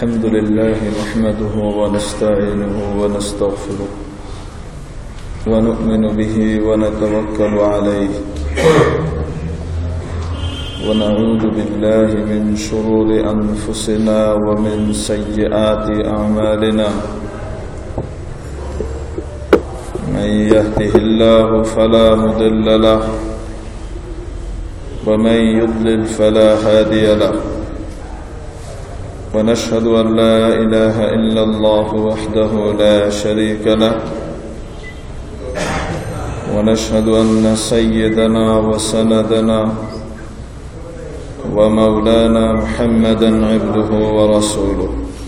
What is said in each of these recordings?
الحمد لله نحمده ونستعينه ونستغفره ونؤمن به ونتوكل عليه ونعوذ بالله من شرور أنفسنا ومن سيئات أعمالنا من يهده الله فلا مضل له ومن يضلل فلا هادي له ونشهد أن لا إله إلا الله وحده لا شريك له ونشهد أن سيدنا وسندنا ومولانا محمدا عبده ورسوله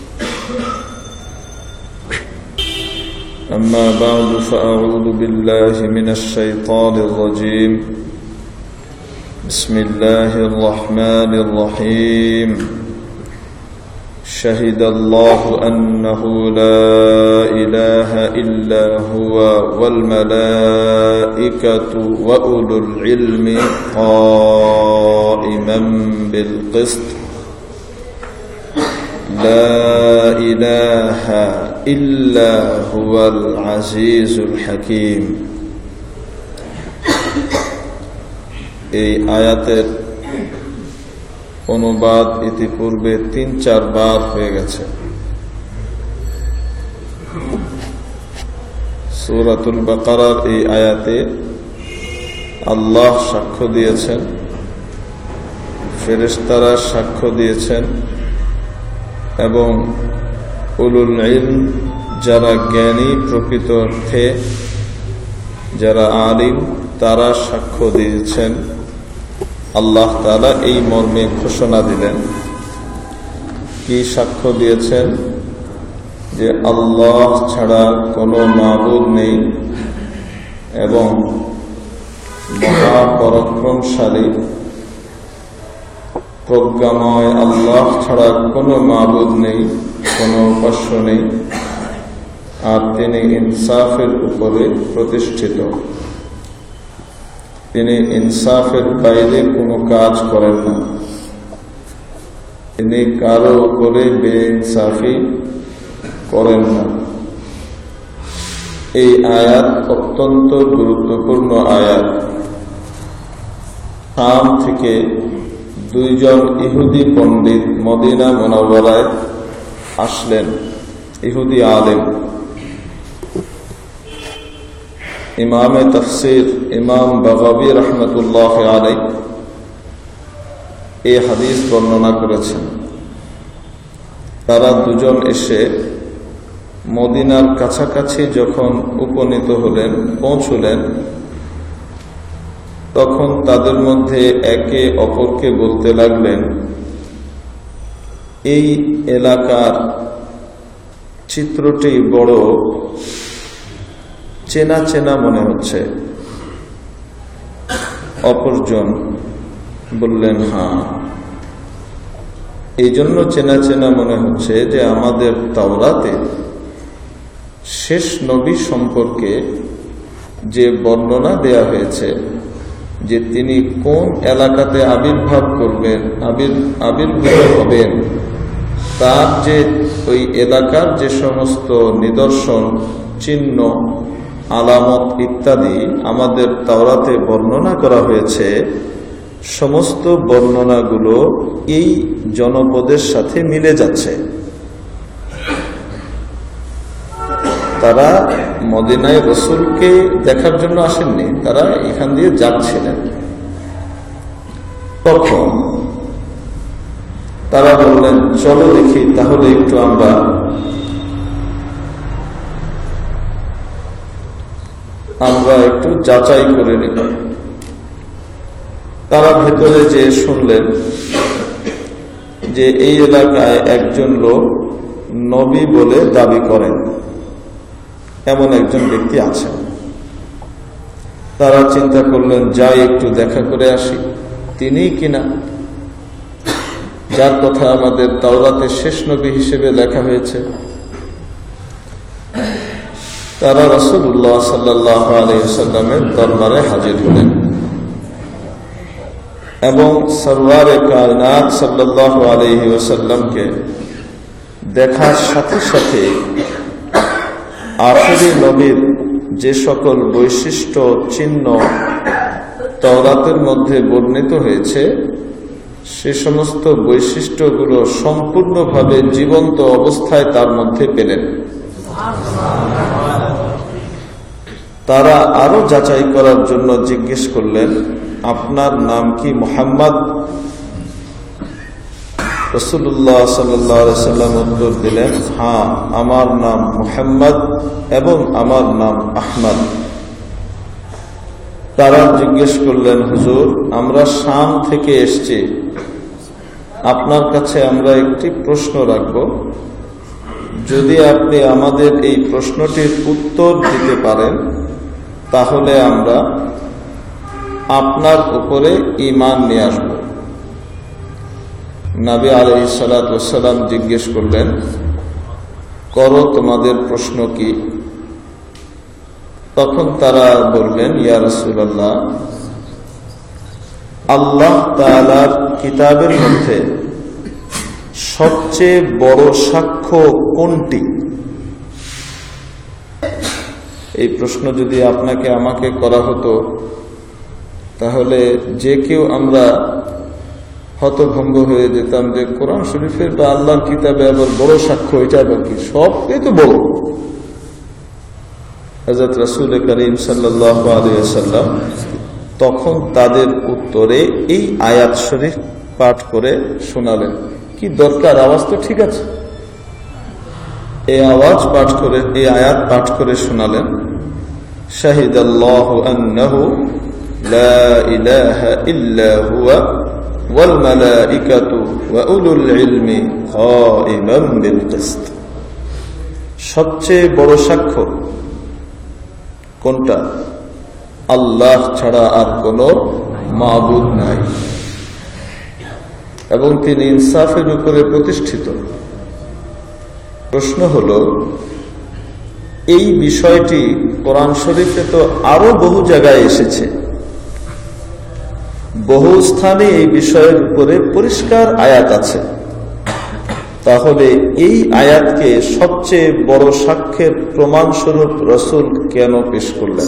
أما بعد فأعوذ بالله من الشيطان الرجيم بسم الله الرحمن الرحيم شهد الله أنه لا إله إلا هو والملائكة وأولو العلم قائما بالقسط لا إله إلا هو العزيز الحكيم এই আয়াতের অনুবাদ ইতিপূর্বে ৩-৪ বার হয়ে গেছে। সূরাতুল বাকারার এই আয়াতে আল্লাহ সাক্ষ্য দিয়েছেন, ফেরেশতারা সাক্ষ্য দিয়েছেন এবং উলুল ইলম যারা জ্ঞানী প্রকৃত অর্থে যারা আলিম তারা সাক্ষ্য দিয়েছেন। আল্লাহ তাআলা এই মর্মে ঘোষণা দিলেন, কি সাক্ষ্য দিয়েছেন? যে আল্লাহ ছাড়া কোনো মাবুদ নেই এবং মহাপরাক্রমশালী প্রজ্ঞাময় আল্লাহ ছাড়া কোনো মাবুদ নেই, কোনো উপাস্য নেই, আর তিনি ইনসাফের উপরে প্রতিষ্ঠিত। তিনি ইনসাফের বাইরে কোনো কাজ করেন না, তিনি কারো উপরে বেইনসাফি করেন না। এই আয়াত অত্যন্ত গুরুত্বপূর্ণ আয়াত। শাম থেকে 2 জন ইহুদি পণ্ডিত মদিনা মুনাওয়ারায় আসলেন, ইহুদি আলেম। ইমামে তাফসীর ইমাম বাগাবী রাহমাতুল্লাহ আলাইহি এই হাদিস বর্ণনা করেছেন। তারা 2 জন এসে মদিনার কাছাকাছি যখন উপনীত হলেন, পৌঁছলেন, তখন তাদের মধ্যে একে অপরকে বলতে লাগলেন, এই এলাকার চিত্রটি বড় চেনা চেনা মনে হচ্ছে। অপরজন বললেন, হ্যাঁ, এই জন্য চেনা চেনা মনে হচ্ছে যে আমাদের তাওরাতে শেষ নবী সম্পর্কে যে বর্ণনা দেয়া হয়েছে, যে তিনি কোন এলাকাতে আবির্ভাব করবেন, আবির্ভূত হবেন, তার যে ওই এলাকার যে সমস্ত নিদর্শন, চিহ্ন, আলামত ইত্যাদি আমাদের তাওরাতে বর্ণনা করা হয়েছে, সমস্ত বর্ণনাগুলো এই জনপদের সাথে মিলে যাচ্ছে। তারা মদিনায় রাসূলকে দেখার জন্য আসেননি, তারা এখান দিয়ে যাচ্ছিলেন। তখন তারা বললেন, চলো দেখি তাহলে একটু আমরা একটু যাচাই করে নিব। তারা ভেতরে যে শুনলেন যে এই এলাকায় একজন লোক নবী বলে দাবি করেন, এমন একজন ব্যক্তি আছেন। তারা চিন্তা করলেন, যাই একটু দেখা করে আসি, তিনিই কিনা যার কথা আমাদের তাওরাতে শেষ নবী হিসেবে লেখা হয়েছে। তারা রাসূলুল্লাহ সাল্লাল্লাহু আলাইহি ওয়াসাল্লামের দরবারে হাজির হলেন এবং সরওয়ারে কায়নাত সাল্লাল্লাহু আলাইহি ওয়াসাল্লামকে দেখার সাথে সাথে আখেরি নবীর যে সকল বৈশিষ্ট্য চিহ্ন তাওরাতের মধ্যে বর্ণিত হয়েছে সে সমস্ত বৈশিষ্ট্যগুলো সম্পূর্ণভাবে জীবন্ত অবস্থায় তার মধ্যে পেলেন। তারা আরো যাচাই করার জন্য জিজ্ঞেস করলেন, আপনার নাম কি মুহাম্মদ? রাসূলুল্লাহ সাল্লাল্লাহু আলাইহি সাল্লাম উত্তর দিলেন, হ্যাঁ, আমার নাম মুহাম্মদ এবং আমার নাম আহমদ। তারা জিজ্ঞেস করলেন, হুজুর, আমরা শাম থেকে এসেছি, আপনার কাছে আমরা একটি প্রশ্ন রাখব, যদি আপনি আমাদের এই প্রশ্নটির উত্তর দিতে পারেন তাহলে আমরা আপনার উপরে ঈমান নিয়ে আসব। নবী আলাইহিস সালাতু ওয়াস সালাম জিজ্ঞেস করলেন, করো, তোমাদের প্রশ্ন কি? তখন তারা বললেন, ইয়া রাসূলুল্লাহ, আল্লাহ তাআলার কিতাবের মধ্যে সবচেয়ে বড় সাক্ষ্য কোনটি? এই প্রশ্ন যদি আপনাকে আমাকে করা হতো তাহলে যে কেউ আমরা হতভম্ব হয়ে যেতাম যে কোরআন শরীফের বা আল্লাহর কিতাবে আবার বড় সাক্ষ্য, এটা আবার কি? সবই তো বড়। হযরত রাসূল করিম সাল্লাল্লাহু আলাইহি ওয়াসাল্লাম তখন তাদের উত্তরে এই আয়াত শরীফ পাঠ করে শোনালেন। কি দরকার? আওয়াজ তো ঠিক আছে। এই আয়াত পাঠ করে শোনালেন, শাহিদাল্লাহু আন্নাহু লা ইলাহা ইল্লা হুয়া ওয়াল মালাইকাতু ওয়া উলুল ইলমি কাইমান বিল কিসত। সবচেয়ে বড় সাক্ষ্য কোনটা? আল্লাহ ছাড়া আর কোনো মাবুদ নাই এবং তিনি ইনসাফের উপরে প্রতিষ্ঠিত। প্রশ্ন হলো, এই বিষয়টি কোরআন শরীফে তো আরো বহু জায়গায় এসেছে, বহু স্থানে এই বিষয়ের উপরে পরিষ্কার আয়াত আছে, তাহলে এই আয়াতকে সবচেয়ে বড় সাক্ষ্যের প্রমাণস্বরূপ রাসূল কেন পেশ করলেন?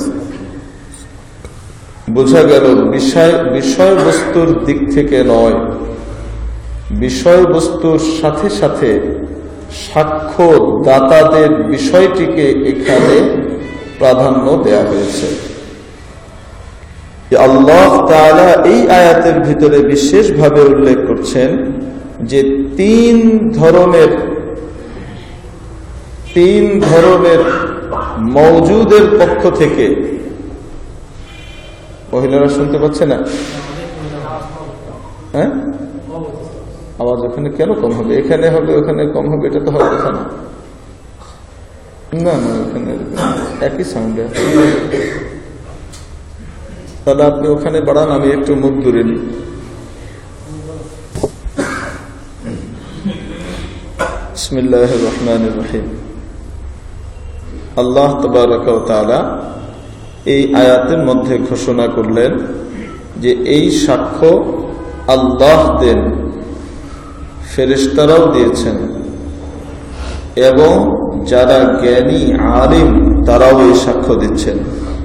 বোঝা গেল বিষয়বস্তুর দিক থেকে নয়, বিষয়বস্তুর সাথে সাথে সাক্ষ্য দাতাদের বিষয়টিকে এখানে প্রাধান্য দেয়া হয়েছে। আল্লাহ তাআলা এই আয়াতের ভিতরে বিশেষভাবে উল্লেখ করছেন যে তিন ধরনের মওজুদের পক্ষ থেকে, মহিলারা শুনতে পাচ্ছে না? হ্যাঁ, আওয়াজ ওখানে কেন কম হবে? এখানে হবে, ওখানে কম হবে, এটা তো হওয়ার কথা না। না, ওখানে একই সাউন্ড। তাহলে আপনি ওখানে বাড়ান, আমি একটু মুখ দূরে নিই। বিসমিল্লাহির রহমানির রহিম। আল্লাহ তাবারাকা ওয়া তাআলা এই আয়াতের মধ্যে ঘোষণা করলেন যে এই সাক্ষ্য আল্লাহ দেন, ফেরেশতারাও দিয়েছেন এবং যারা জ্ঞানী আলিম তারাও এই সাক্ষ্য দিচ্ছেন।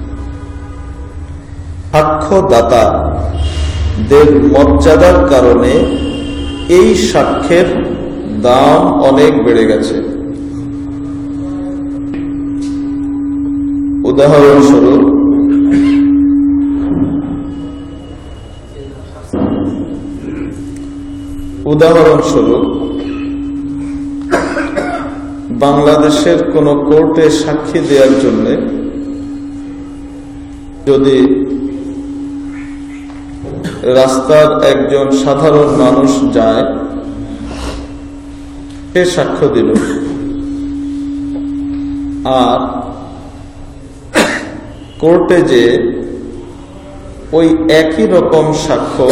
সাক্ষ্যদাতাদের মর্যাদার কারণে এই সাক্ষ্যের দাম অনেক বেড়ে গেছে। উদাহরণস্বরূপ বাংলাদেশের কোন কোর্টে সাক্ষী দেওয়ার জন্য যদি রাস্তার একজন সাধারণ মানুষ যায়, সে সাক্ষ্য দিল, আর কোর্টে যে ওই একই রকম সাক্ষ্য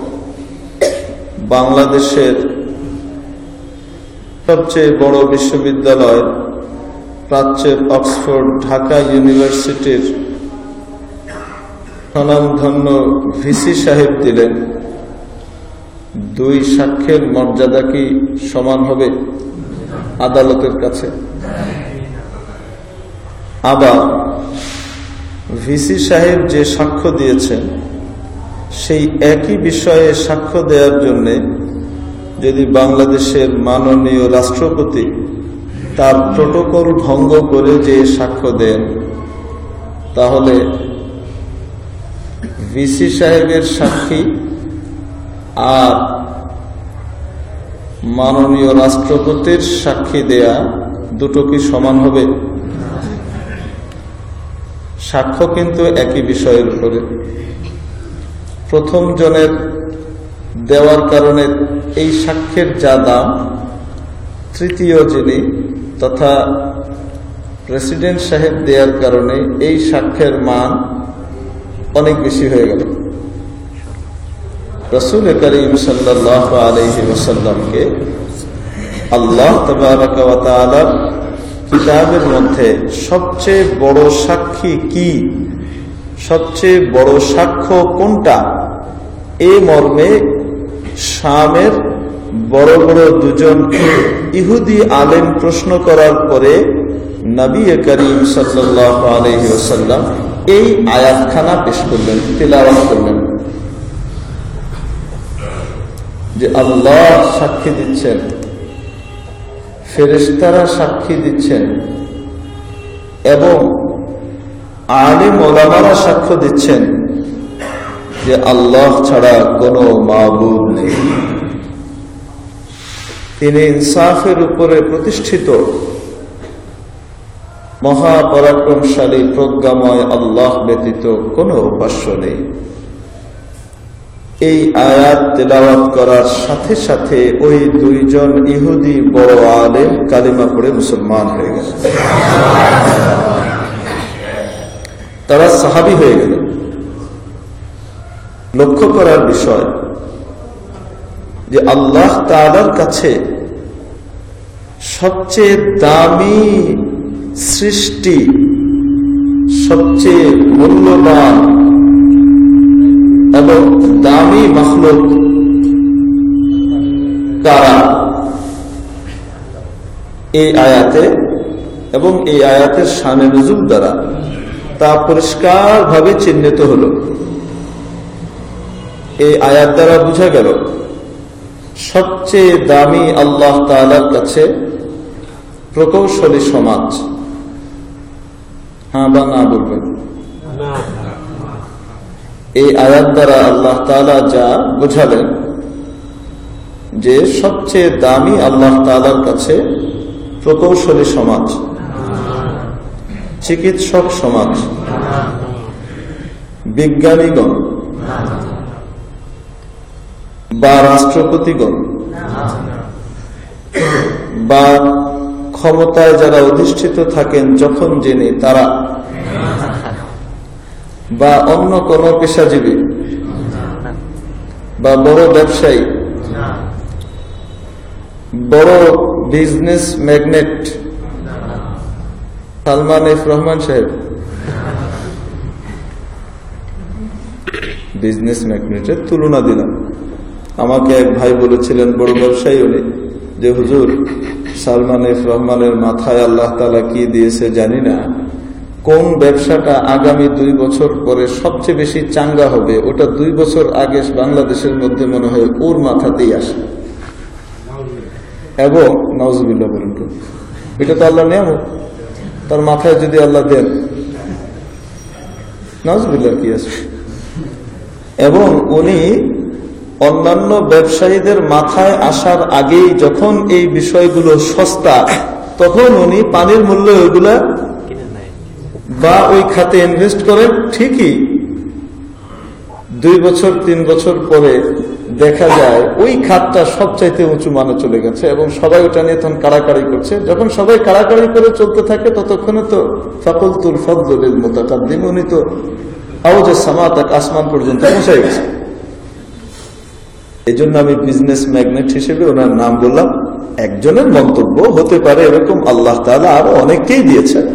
বাংলাদেশের সবচেয়ে বড় বিশ্ববিদ্যালয় প্রাচ্যের অক্সফোর্ড, ঢাকা ইউনিভার্সিটির স্বনামধন্য ভিসি সাহেব দিলেন, দুই সাক্ষ্যের মর্যাদা কি সমান হবে? আদালতের কাছে। আবার ভিসি সাহেব যে সাক্ষ্য দিয়েছেন সেই একই বিষয়ে সাক্ষ্য দেওয়ার জন্য যদি বাংলাদেশের মাননীয় রাষ্ট্রপতি তার প্রোটোকল ভঙ্গ করে যে সাক্ষ্য দেন, তাহলে ভিসি সাহেবের সাক্ষী আর মাননীয় রাষ্ট্রপতির সাক্ষী দেয়া দুটো কি সমান হবে? সাক্ষ্য কিন্তু একই বিষয়ের উপরে। প্রথম জনের দেওয়ার কারণে এই সাক্ষ্যের যা দাম, তৃতীয় যিনি তথা প্রেসিডেন্ট সাহেব দেওয়ার কারণে এই সাক্ষ্যের মান অনেক বেশি হয়ে গেল। রাসূল করিম সাল্লাল্লাহু আলাইহি ওয়াসাল্লামকে আল্লাহ তাবারাকা ওয়া তাআলার কিতাবের মধ্যে সবচেয়ে বড় সাক্ষী কি, সবচেয়ে বড় সাক্ষ্য কোনটা, এই মর্মে শামের বড় বড় দুজন ইহুদি আলেম প্রশ্ন করার পরে নবী করিম সাল্লাল্লাহু আলাইহি ওয়াসাল্লাম এই আয়াতখানা পেশ করলেন, তিলাওয়াত করলেন যে আল্লাহ সাক্ষী দিচ্ছেন, ফেরেশতারা সাক্ষী দিচ্ছেন এবং আলেম ওলামারা সাক্ষ্য দিচ্ছেন যে আল্লাহ ছাড়া কোনো মাবুদ নেই। তিনি ইনসাফের উপরে প্রতিষ্ঠিত, মহাপরাক্রমশালী প্রজ্ঞাময় আল্লাহ ব্যতীত কোনো উপাস্য নেই। এই আয়াত তেলাওয়াত করার সাথে সাথে ওই দুইজন ইহুদি বড় আলেম কালিমা পড়ে মুসলমান হয়ে গেল, তারা সাহাবী হয়ে গেল। লক্ষ্য করার বিষয় যে আল্লাহ তাআলার কাছে সবচেয়ে দামি সৃষ্টি, সবচেয়ে মূল্যবান এবং দামি মাখলুক কারা, এই আয়াতে এবং এই আয়াতের শানে নুজুল দ্বারা তা পরিষ্কার ভাবে চিহ্নিত হল। এই আয়াত দ্বারা বোঝা গেল সবচেয়ে দামি আল্লাহ তাআলার কাছে প্রকৌশলী সমাজ। হ্যাঁ বা না বলবেন? এই আয়াত দ্বারা আল্লাহ তাআলা যা বোঝালেন যে সবচেয়ে দামি আল্লাহ তাআলার কাছে প্রকৌশলী সমাজ, চিকিৎসক সমাজ, বিজ্ঞানীগণ বা রাষ্ট্রপতিগণ বা ক্ষমতায় যারা অধিষ্ঠিত থাকেন যখন যিনি, তারা বা অন্য কোন পেশাজীবী বা বড় ব্যবসায়ী, বড় business magnate Salman F Rahman সাহেব, বিজনেস ম্যাগনেটের তুলনা দিলাম। আমাকে এক ভাই বলেছিলেন, বড় ব্যবসায়ী উনি, যে হুজুর সালমান এফ রহমানের মাথায় আল্লাহ তাআলা কি দিয়েছে জানি না, কোন ব্যবসাটা আগামী 2 বছর পরে সবচেয়ে বেশি চাঙ্গা হবে, ওটা 2 বছর আগে বাংলাদেশের মধ্যে মনে হয় ওর মাথাতেই আসে। এবং নাউজুবিল্লাহ বলেন, তো এটা তো আল্লাহ নিয়ামত, তার মাথায় যদি আল্লাহ দেন, নাউজুবিল্লাহ কি আছে। এবং উনি অন্যান্য ব্যবসায়ীদের মাথায় আসার আগেই যখন এই বিষয়গুলো সস্তা, তখন উনি পানির মূল্য ওইগুলা বা ওই খাতে ইনভেস্ট করেন। ঠিকই 2 বছর 3 বছর পরে দেখা যায় ওই খাতটা সবচাইতে উঁচু মানে চলে গেছে এবং সবাই ওটা নিয়ে তখন কাড়াকাড়ি করছে। যখন সবাই কাড়াকাড়ি করে চলতে থাকে ততক্ষণে তো ফাকুলতুল ফাদলু লিল মুতাকাদ্দিম, উনি তো আওয়াজে সামা তাক, আসমান পর্যন্ত পৌঁছে গেছে। এই জন্য আমি বিজনেস ম্যাগনেট হিসেবে ওনার নাম বললাম। একজনের মন্তব্য হতে পারে এরকম, আল্লাহ তাআলা আরো অনেককেই দিয়েছেন।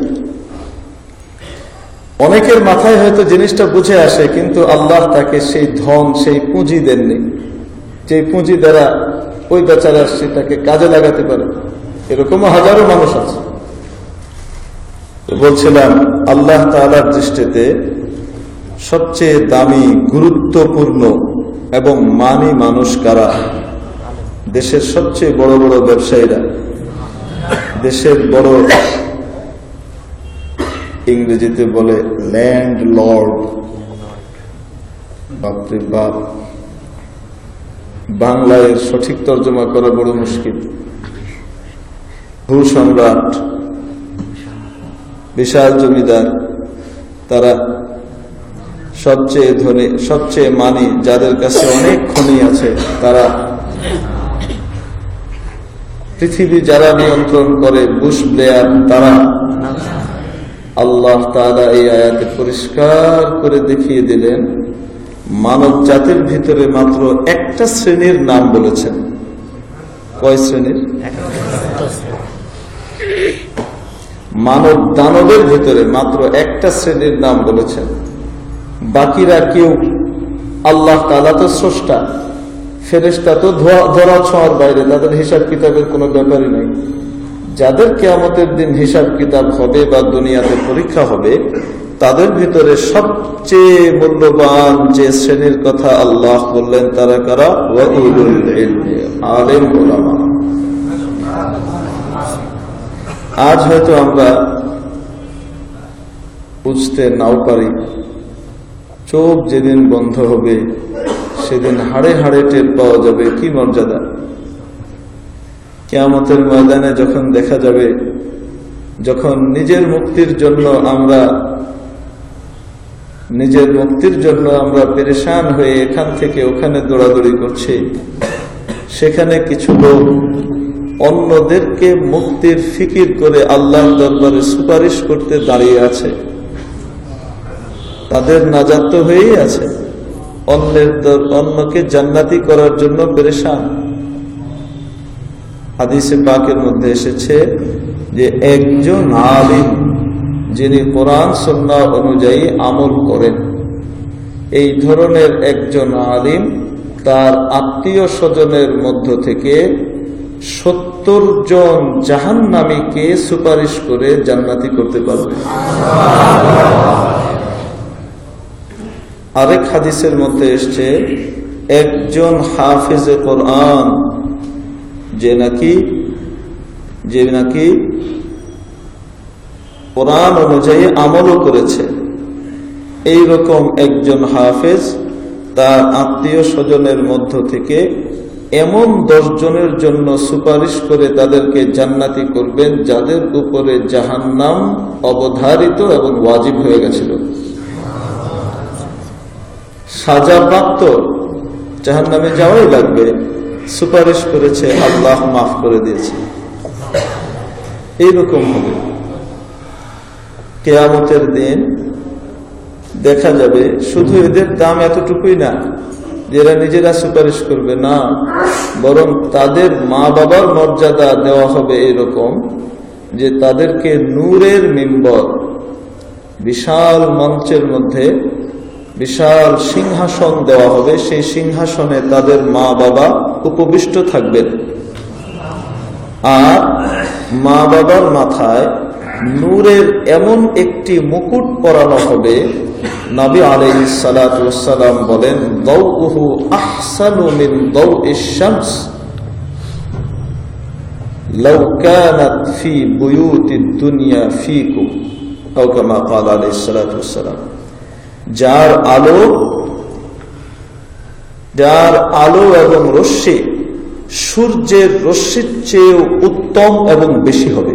অনেকের মাথায় হয়তো জিনিসটা বুঝে আসে, কিন্তু আল্লাহ তাকে সেই ধন, সেই পুঁজি দেননি যে পুঁজি দ্বারা ওই বেচারা সেটাকে কাজে লাগাতে পারে। এরকম হাজারো মানুষ আছে। বলছিলাম আল্লাহ তাআলার দৃষ্টিতে সবচেয়ে দামি, গুরুত্বপূর্ণ এবং মানি মানুষ কারা? দেশের সবচেয়ে বড় বড় ব্যবসায়ীরা, দেশের বড়, ইংরেজিতে বলে ল্যান্ড লর্ড, বাপরে বাপ, বাংলায় সঠিক তর্জমা করা বড় মুশকিল। ভূসম্রাট, বিশাল জমিদার, তারা সবচেয়ে ধনী, সবচেয়ে মানি, যাদের কাছে অনেক খনি আছে, তারা পৃথিবী যারা নিয়ন্ত্রণ করে, বুশ ব্লেয়ার, তারা। আল্লাহ তাআলা এই আয়াতে পরিষ্কার করে দেখিয়ে দিলেন মানব জাতির ভিতরে মাত্র একটা শ্রেণীর নাম বলেছেন। কয় শ্রেণীর? মানব দানবের ভিতরে মাত্র একটা শ্রেণীর নাম বলেছেন। বাকিরা কেউ, আল্লাহ তাআলা তো স্রষ্টা, ফেরেশতা তো ধরা ছোঁয়ার বাইরে, তাদের হিসাব কিতাবের কোনো ব্যাপারই নেই। যাদের কিয়ামতের দিন হিসাব কিতাব হবে বা দুনিয়াতে পরীক্ষা হবে, তাদের ভিতরে সবচেয়ে মূল্যবান যে শ্রেণীর কথা আল্লাহ বললেন তারা কারা? ওয়া উলুল ইলমি, আলেম উলামা। আজ হয়তো আমরা বুঝতে নাও পারি, চোখ যেদিন বন্ধ হবে সেদিন হাড়ে হাড়ে টের পাওয়া যাবে কি মর্যাদা। কিয়ামতের ময়দানে যখন দেখা যাবে, যখন নিজের মুক্তির জন্য আমরা পেরেশান হয়ে এখান থেকে ওখানে দৌড়াদৌড়ি করছি, সেখানে কিছু লোক অন্যদেরকে মুক্তির ফিকির করে আল্লাহর দরবারে সুপারিশ করতে দাঁড়িয়ে আছে। তাদের নাজাত তো হয়েই আছে, অন্যকে জান্নাতি করার জন্য পেরেশান। হাদিসে পাকের মধ্যে এসেছে যে একজন আলিম যিনি কোরআন সুন্নাহ অনুযায়ী আমল করেন, এই ধরনের একজন আলিম তার আত্মীয় স্বজনের মধ্য থেকে 70 জন জাহান্নামীকে সুপারিশ করে জান্নাতি করতে পারবে। আরেক হাদিসের মধ্যে এসছে একজন হাফিজে কোরআন যে নাকি কোরআন অনুযায়ী আমলও করেছে, এইরকম একজন হাফেজ তার আত্মীয় স্বজনের মধ্য থেকে এমন 10 জনের জন্য সুপারিশ করে তাদেরকে জান্নাতি করবেন যাদের উপরে জাহান্নাম অবধারিত এবং ওয়াজিব হয়ে গেছিল। সাজাপ্রাপ্ত, জাহান্নামে যাওয়াই লাগবে, সুপারিশ করেছে, আল্লাহ মাফ করে দিয়েছে। এইরকম হবে কিয়ামতের দিন। দেখা যাবে শুধু এদের দাম এতটুকুই না যারা নিজেরা সুপারিশ করবে, না, বরং তাদের মা বাবার মর্যাদা দেওয়া হবে এরকম যে তাদেরকে নূরের মিম্বর, বিশাল মঞ্চের মধ্যে বিশাল সিংহাসন দেওয়া হবে, সেই সিংহাসনে তাদের মা বাবা উপবিষ্ট থাকবেন, আর মা বাবার মাথায় নূরের এমন একটি মুকুট পরানো হবে, নবী আলাইহিস সালাতু ওয়াস সালাম বলেন, দাউহু আহসানু মিন দাউইশ শামস লাউ কানাত ফি বুয়ুতিদ দুনিয়া ফিকুম, আও কামা ক্বাল আলাইহিস সালাতু ওয়াস সালাম। যার আলো এবং রশ্মি সূর্যের রশ্মির চেয়ে উত্তম এবং বেশি হবে।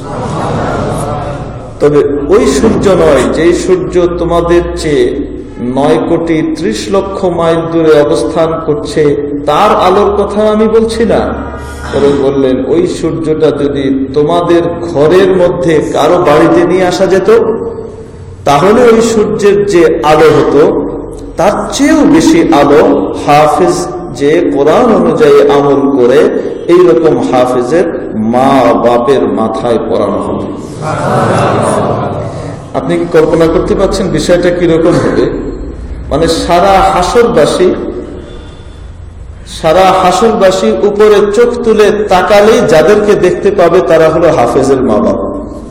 তবে ওই সূর্য নয় যে সূর্য তোমাদের চেয়ে 9,30,00,000 মাইল দূরে অবস্থান করছে, তার আলোর কথা আমি বলছি না। বরং বললেন ওই সূর্যটা যদি তোমাদের ঘরের মধ্যে কারো বাড়িতে নিয়ে আসা যেত, তাহলে ওই সূর্যের যে আলো হতো তার চেয়েও বেশি আলো হাফেজ যে কোরআন অনুযায়ী আমল করে এইরকম হাফেজের মা বাপের মাথায় পড়ানো হবে। আপনি কি কল্পনা করতে পারছেন বিষয়টা কিরকম হবে? মানে সারা হাসরবাসী সারা হাসরবাসী উপরে চোখ তুলে তাকালেই যাদেরকে দেখতে পাবে তারা হলো হাফেজের মা বাবা।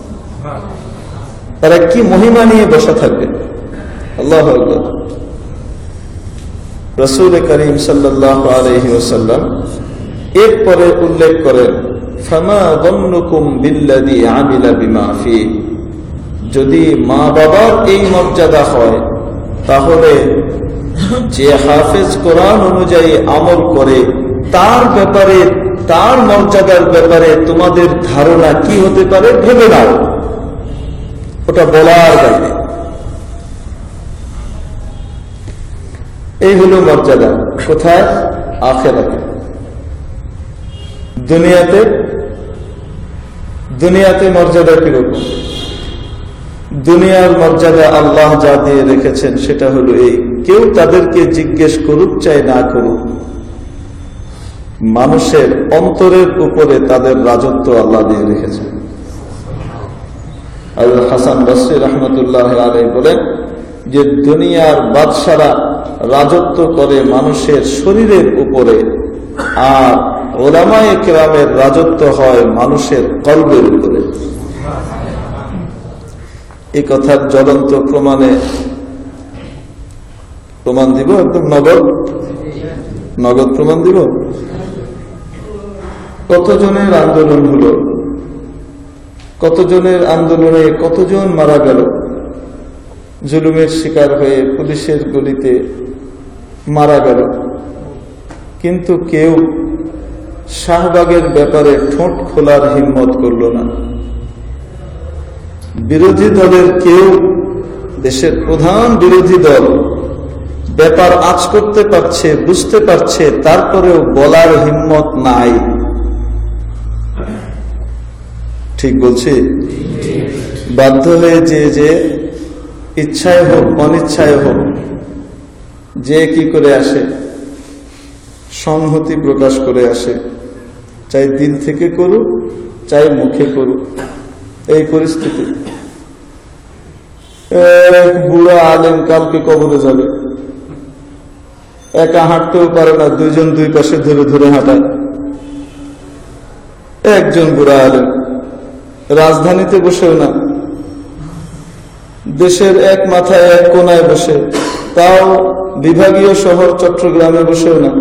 তারা কি মহিমা নিয়ে বসা থাকবে। আল্লাহু আকবার। রাসূল করিম সাল্লাল্লাহু আলাইহি ওয়াসাল্লাম এরপরে উল্লেখ করেন, ফামা যান্নুকুম বিল্লাযী আমিলা বিমা ফি, যদি মা বাবার এই মর্যাদা হয় তাহলে যে হাফেজ কোরআন অনুযায়ী আমল করে তার ব্যাপারে, তার মর্যাদার ব্যাপারে তোমাদের ধারণা কি হতে পারে ভেবে নাও। ওটা বলার বাইরে। এই হলো মর্যাদা। কোথায়? আখিরাতে। দুনিয়াতে মর্যাদা কিরকম? দুনিয়ার মর্যাদা আল্লাহ যা দিয়ে রেখেছেন সেটা হলো এই, কেউ তাদেরকে জিজ্ঞেস করুক চাই না করুক, মানুষের অন্তরের উপরে তাদের রাজত্ব আল্লাহ দিয়ে রেখেছেন। হযরত হাসান বসরি রাহমাতুল্লাহ আলাইহি বলেন যে দুনিয়ার বাদশারা রাজত্ব করে মানুষের শরীরের উপরে, আর উলামায়ে কেরামের রাজত্ব হয় মানুষের কলবের উপরে। এই কথার জ্বলন্ত প্রমাণ দিব, একদম নগদ প্রমাণ দিব। কতজনের আন্দোলন হলো, কতজনের আন্দোলনে কতজন মারা গেল, জুলুমের শিকার হয়ে পুলিশের গুলিতে মারা গেল, কিন্তু কেউ শাহবাগের ব্যাপারে ঠোঁট খোলার হিম্মত করল না। বিরোধী দলের কেউ, দেশের প্রধান বিরোধী দল ব্যাপার আঁচ করতে পারছে, বুঝতে পারছে, তারপরেও বলার হিম্মত নাই। ঠিক বলছি? বাধ্য হয়ে যে ইচ্ছায় হোক অনিচ্ছায় হোক, যে কি করে আসে, সংহতি প্রকাশ করে আসে, চাই দিল থেকে করুক চাই মুখে করুক। এই পরিস্থিতি। এক বুড়া আলেম কালকে কবরে যাবে, একা হাঁটতেও পারে না, দুইজন দুই পাশে ধরে ধরে হাঁটায়। একজন বুড়া আলেম রাজধানীতে বসেও না, দেশের এক মাথায় এক কোনায় বসে, তাও বিভাগীয় শহর চট্টগ্রামে বসেও না,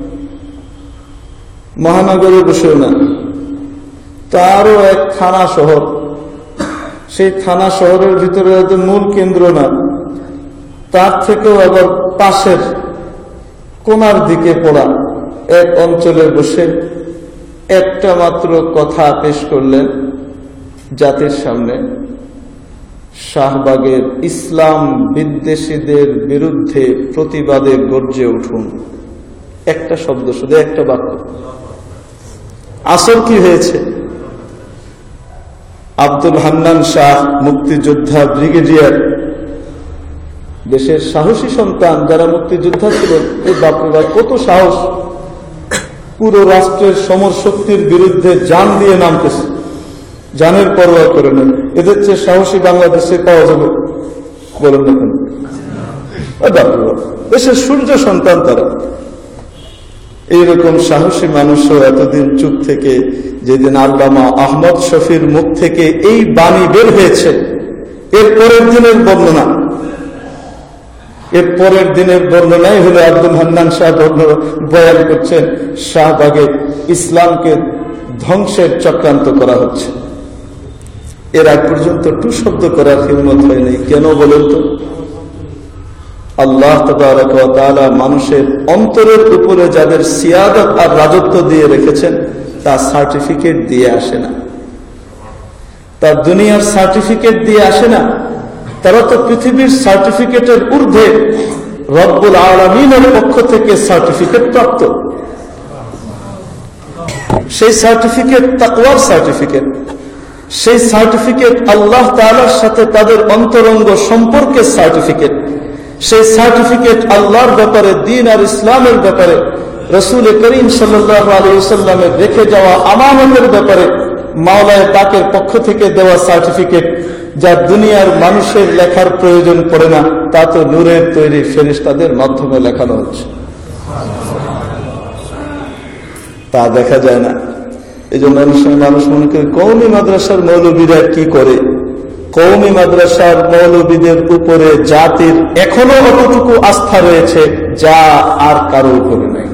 মহানগরে বসেও না, তারও এক থানা শহর, সেই থানা শহরের ভিতরে হয়তো মূল কেন্দ্র না, তার থেকেও আবার পাশের কোনার দিকে পড়া এক অঞ্চলে বসে একটা মাত্র কথা পেশ করলেন জাতির সামনে, শাহবাগের ইসলাম বিদ্বেষীদের বিরুদ্ধে প্রতিবাদে গর্জে উঠুন। একটা শব্দ, শুধু একটা বাক্য। আসল কি হয়েছে? আব্দুল হান্নান শাহ, মুক্তিযোদ্ধা ব্রিগেডিয়ার, দেশের সাহসী সন্তান যারা মুক্তিযোদ্ধা ছিলেন, এই বাপরা কত সাহস, পুরো রাষ্ট্রের সমর শক্তির বিরুদ্ধে জান দিয়ে নামতেছে, জানের পরোয়া করে নেন। এদের চেয়ে সাহসী বাংলাদেশে পাওয়া যাবে? বলেন দেখুন। দেশের সূর্য সন্তান তারা। এইরকম সাহসী মানুষও এতদিন চুপ থেকে, যেদিন আল্লামা আহমদ শফির মুখ থেকে এই বাণী বের হয়েছে, এর পরের দিনের বর্ণনাই হলো আব্দুল হান্নান শাহ বয়ান করছেন শাহবাগে ইসলামকে ধ্বংসের চক্রান্ত করা হচ্ছে। এর আগ পর্যন্ত টু শব্দ করার হিম্মত হয়নি। কেন বলেন তো? আল্লাহ তাবারক ওয়া তাআলা মানুষের অন্তরের উপরে যাদের সিয়াদত আর রাজত্ব দিয়ে রেখেছেন, তা সার্টিফিকেট দিয়ে আসে না, তা দুনিয়ার সার্টিফিকেট দিয়ে আসে না। তারা তো পৃথিবীর সার্টিফিকেটের ঊর্ধ্বে রব্বুল আলামিনের পক্ষ থেকে সার্টিফিকেট প্রাপ্ত। সেই সার্টিফিকেট তাকওয়ার সার্টিফিকেট, সেই সার্টিফিকেট আল্লাহ তাআলার সাথে তাদের অন্তরঙ্গ সম্পর্কের সার্টিফিকেট, সেই সার্টিফিকেট আল্লাহর ব্যাপারে, দ্বীন আর ইসলামের ব্যাপারে, রাসূল করিম সাল্লাল্লাহু আলাইহি ওয়াসাল্লামের রেখে যাওয়া আমানতের ব্যাপারে মাওলায়ে পাকের পক্ষ থেকে দেওয়া সার্টিফিকেট, যা দুনিয়ার মানুষের লেখার প্রয়োজন পড়ে না, তা তো নূরের তৈরি ফেরেশতাদের মাধ্যমে লেখানো হচ্ছে। তা দেখা যায় না। এই জন্য অনেক সময় মানুষ মনে করে কওমি মাদ্রাসার মৌলবীরা কি করে। কওমি মাদ্রাসার মৌলবীদের উপরে জাতির এখনো অতটুকু আস্থা রয়েছে যা আর কারো উপরে নাই।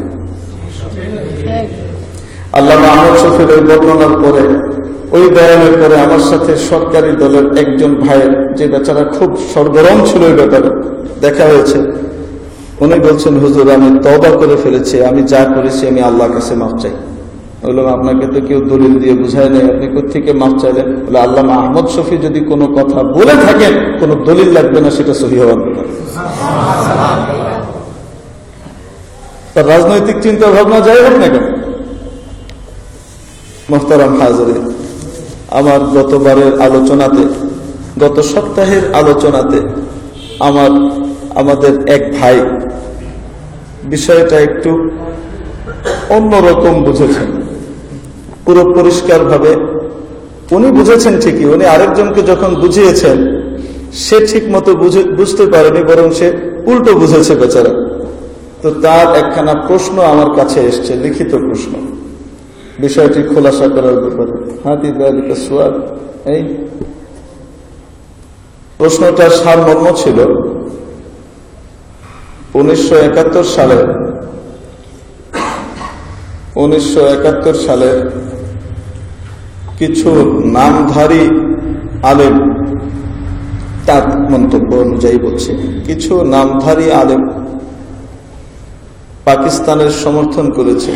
আল্লামা আহমদ শফির ওই বর্ণনার পরে, ওই বয়ানের পরে আমার সাথে সরকারি দলের একজন ভাইয়ের, যে বেচারা খুব সরগরম ছিল ওই ব্যাপারে, দেখা হয়েছে। উনি বলছেন, হুজুর আমি তওবা করে ফেলেছি, আমি যা করেছি আমি আল্লাহর কাছে মাফ চাই। বললাম আপনাকে তো কেউ দলিল দিয়ে বুঝায় নাই, আপনি কোথেকে মাফ চাইলেন? বলে আল্লামা আহমদ শফি যদি কোনো কথা বলে থাকেন কোনো দলিল লাগবে না, সেটা সহিহ হওয়ার কথা। তার রাজনৈতিক চিন্তা ভাবনা যাই হোক না কেন। মুহতারাম হাজিরিন, আমার গতবারের আলোচনাতে, গত সপ্তাহের আলোচনাতে আমাদের এক ভাই বিষয়টা একটু অন্যরকম বুঝেছেন। পুরো পরিষ্কার ভাবে উনি বুঝেছেন ঠিকই, উনি আরেকজনকে যখন বুঝিয়েছেন সে ঠিক মতো বুঝতে পারেনি, বরং সে উল্টো বুঝেছে বেচারা। তো তার একখানা প্রশ্ন আমার কাছে এসছে, লিখিত প্রশ্ন, বিষয়টি খোলাসা করার ব্যাপারে। এই প্রশ্নটার সারমর্ম ছিল 1971 সালের কিছু নামধারী আলেম, তার মন্তব্য অনুযায়ী বলছে, কিছু নামধারী আলেম পাকিস্তানের সমর্থন করেছে।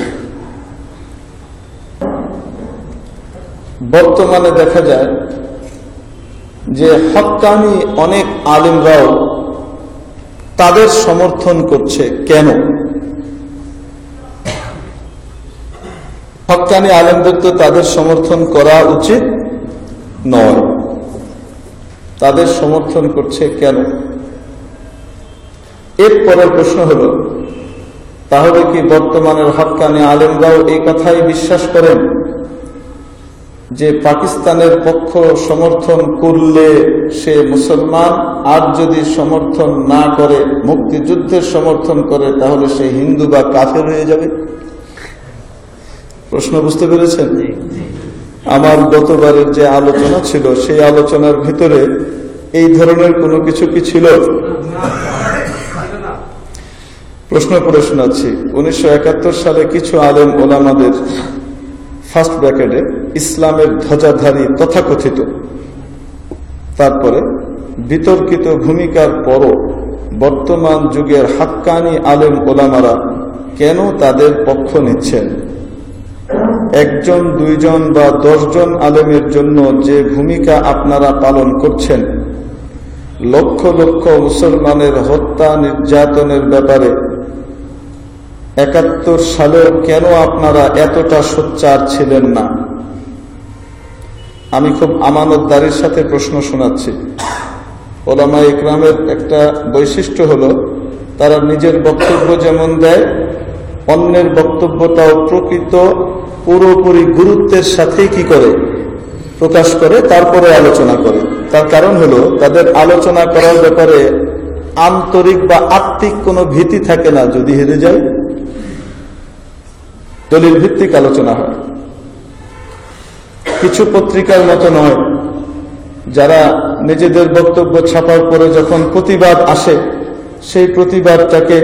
বর্তমানে দেখা যায় যে হক্কানি অনেক আলেমরাও তাদের সমর্থন করছে। কেন? হক্কানি আলেমদের তো তাদের সমর্থন করা উচিত নয়, তাদের সমর্থন করছে কেন? এরপরের প্রশ্ন হল, তাহলে কি বর্তমানের হক্কানি আলেমরাও এই কথাই বিশ্বাস করেন যে পাকিস্তানের পক্ষ সমর্থন করলে সে মুসলমান, আর যদি সমর্থন না করে, মুক্তিযুদ্ধের সমর্থন করে, তাহলে সে হিন্দু বা কাফের হয়ে যাবে? প্রশ্ন বুঝতে পেরেছেন? আমার গতবারের যে আলোচনা ছিল, সেই আলোচনার ভিতরে এই ধরনের কোনো কিছু কি ছিল? প্রশ্ন করে শোনাচ্ছি। 1971 সালে কিছু আলেম ওলামাদের, ফার্স্ট ব্র্যাকেটে ইসলামের ধ্বজাধারী তথাকথিত, তারপরে বিতর্কিত ভূমিকার পরও বর্তমান যুগের হাক্কানি আলেম ওলামারা কেন তাদের পক্ষ নিচ্ছেন? একজন, দুইজন বা 10 জন আলেমের জন্য যে ভূমিকা আপনারা পালন করছেন, লক্ষ লক্ষ মুসলমানের হত্যা নির্যাতনের ব্যাপারে 71 সালেও কেন আপনারা এতটা সোচ্চার ছিলেন না? আমি খুব আমানতদারির সাথে প্রশ্ন শোনাচ্ছি। ওলামা ইকরামের একটা বৈশিষ্ট্য হলো, তারা নিজের বক্তব্য যেমন দেয়, অন্যের বক্তব্যটাও প্রকৃত পুরোপুরি গুরুত্বের সাথেই কি করে, প্রকাশ করে, তারপরে আলোচনা করে। তার কারণ হলো, তাদের আলোচনা করার ব্যাপারে আন্তরিক বা আত্মিক কোনো ভীতি থাকে না। যদি হেরে যায়, দলিল ভিত্তিক আলোচনা হয়। কিছু পত্রিকার মতো নয়, যারা নিজেদের বক্তব্য ছাপার পরে যখন প্রতিবাদ আসে, সেই প্রতিবাদটাকে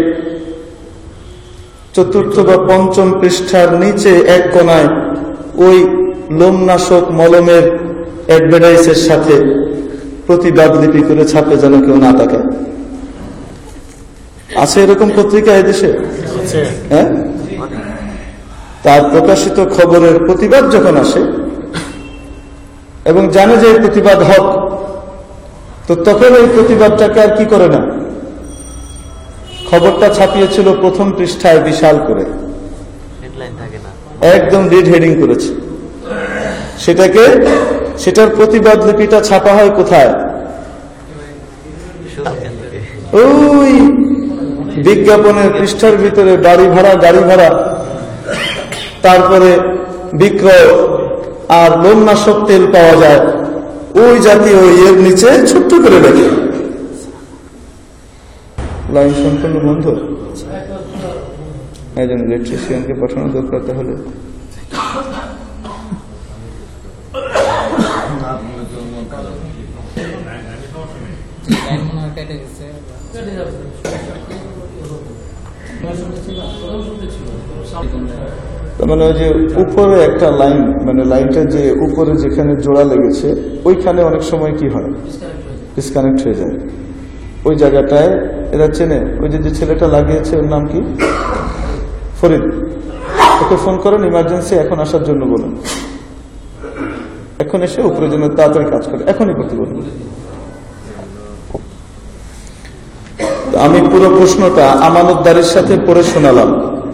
4র্থ বা 5ম পৃষ্ঠার নিচে এক কোনায় ওই লোমনাশক মলমের অ্যাডভার্টাইজের সাথে প্রতিবাদ লিপি করে ছাপে, যেন কেউ না তাকায়। আছে এরকম পত্রিকা এদেশে? হ্যাঁ। তার প্রকাশিত খবরের প্রতিবাদ যখন আসে এবং জানে যে প্রতিবাদ হক, তো তখন এই প্রতিবাদটাকে আর কি করে না, খবরটা ছাপিয়েছিল 1ম পৃষ্ঠায় বিশাল করে, একদম রিড হেডিং করেছে। সেটার প্রতিবাদ লিপিটা ছাপা হয় কোথায়? ওই বিজ্ঞাপনের পৃষ্ঠার ভিতরে বাড়ি ভাড়া, গাড়ি ভাড়া, তারপরে বিক্রয় আর লোমনাশক তেল পাওয়া যায়, ওই জাতীয় এর নিচে ছোট্ট করে লেখে। লাইন সম্পূর্ণ বন্ধ, একজন ইলেকট্রিশিয়ানকে পাঠানো দরকার। তাহলে মানে ওই যে উপরে একটা লাইন, মানে লাইনটা যে উপরে যেখানে জোড়া লেগেছে ওইখানে অনেক সময় কি হয়, ডিসকানেক্ট হয়ে যায়। ওই জায়গাটায় এরা চেনে, ওই যে ছেলেটা লাগিয়েছে ওর নাম কি, ফরিদ, ওকে ফোন করেন ইমার্জেন্সি এখন আসার জন্য বলুন, এখন এসে উপরে জন্য তাড়াতাড়ি কাজ করে, এখনই করতে বলুন। আমি পুরো প্রশ্নটা আমানতদারির সাথে পড়ে শোনালাম।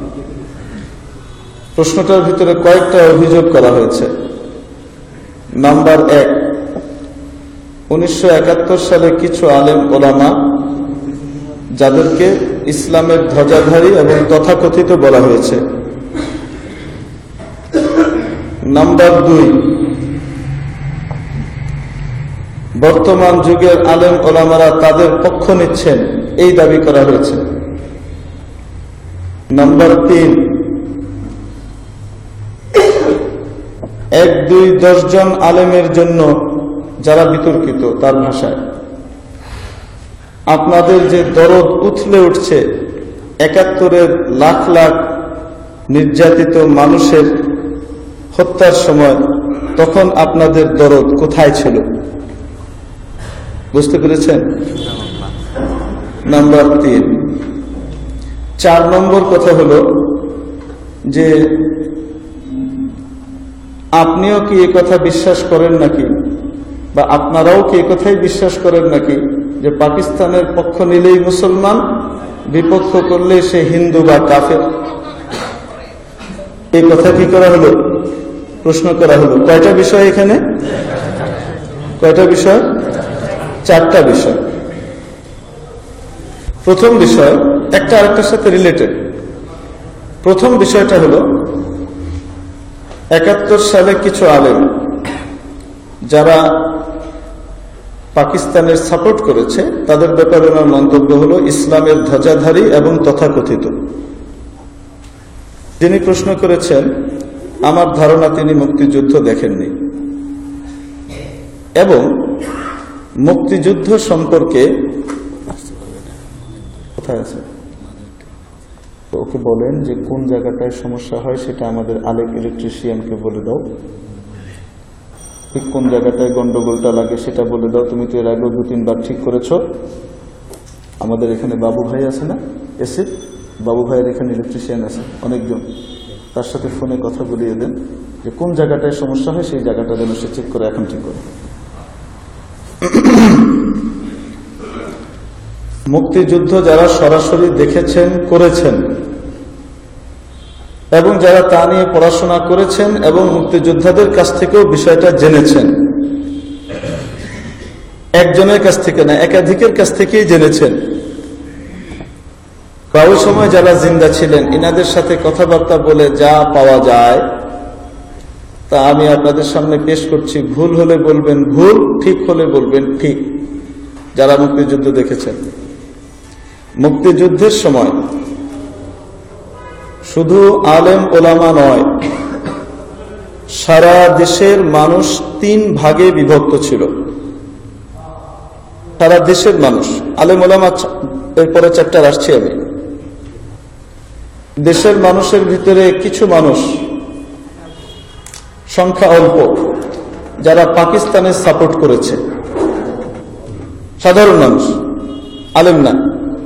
প্রশ্নটার ভিতরে কয়েকটা অভিযোগ করা হয়েছে। নাম্বার 1, 1971 সালে কিছু আলেম ওলামা যাদেরকে ইসলামের ধ্বজাধারী এবং তথাকথিত বলা হয়েছে। নাম্বার 2, বর্তমান যুগের আলেম ওলামারা তাদের পক্ষ নিচ্ছেন এই দাবি করা হয়েছে। নাম্বার 3, 1, 2, 10 জন আলেমের জন্য যারা বিতর্কিত, তার ভাষায় আপনাদের যে দরদ উথলে উঠছে 71-এর লাখ লাখ নির্যাতিত মানুষের হত্যার সময়, তখন আপনাদের দরদ কোথায় ছিল? বুঝতে পেরেছেন? নাম্বার 3, 4 নম্বর কথা হলো যে আপনিও কি এই কথা বিশ্বাস করেন নাকি, বা আপনারাও কি এই কথাই বিশ্বাস করেন নাকি যে পাকিস্তানের পক্ষ নিলেই মুসলমান, বিপক্ষ করলে সে হিন্দু বা কাফের? এই কথা কি করা হলো, প্রশ্ন করা হলো। কয়টা বিষয় এখানে, কয়টা বিষয়? 4টা বিষয়। প্রথম বিষয় একটা আরেকটার সাথে রিলেটেড। প্রথম বিষয়টা হলো 71 সালে কিছু আলেম যারা পাকিস্তানের সাপোর্ট করেছে তাদের ব্যাপারে ওনার মন্তব্য হলো ইসলামের ধ্বজাধারী এবং তথাকথিত। যিনি প্রশ্ন করেছেন, আমার ধারণা তিনি মুক্তিযুদ্ধ দেখেননি এবং মুক্তিযুদ্ধ সম্পর্কে কোথায় আছে ওকে বলেন যে কোন জায়গাটায় সমস্যা হয় সেটা আমাদের আলেক ইলেকট্রিশিয়ানকে বলে দাও, ঠিক কোন জায়গাটায় গন্ডগোলটা লাগে সেটা বলে দাও। তুমি তো এর আগেও 2-3 বার ঠিক করেছ। আমাদের এখানে বাবু ভাই আছে না, এসে বাবু ভাইয়ের এখানে ইলেকট্রিশিয়ান আছে অনেকজন, তার সাথে ফোনে কথা বলিয়ে দেন যে কোন জায়গাটায় সমস্যা হয় সেই জায়গাটা যেন সে চেক করে এখন ঠিক করে। মুক্তিযুদ্ধ যারা সরাসরি দেখেছেন, করেছেন এবং যারা তা নিয়ে পড়াশোনা করেছেন এবং মুক্তিযোদ্ধাদের কাছ থেকেও বিষয়টা জেনেছেন, একজনের কাছ থেকে না একাধিকের কাছ থেকেই জেনেছেন, কারো সময় যারা জিন্দা ছিলেন ইনাদের সাথে কথাবার্তা বলে যা পাওয়া যায় তা আমি আপনাদের সামনে পেশ করছি। ভুল হলে বলবেন ভুল, ঠিক হলে বলবেন ঠিক। যারা মুক্তিযুদ্ধ দেখেছেন, মুক্তিযুদ্ধের সময় শুধু আলেম ওলামা নয়, সারা দেশের মানুষ 3 ভাগে বিভক্ত ছিল। সারা দেশের মানুষ, আলেম ওলামা এরপরে 4টা আসছি আমি। দেশের মানুষের ভিতরে কিছু মানুষ, সংখ্যা অল্প, যারা পাকিস্তানের সাপোর্ট করেছে, সাধারণ মানুষ, আলেম না।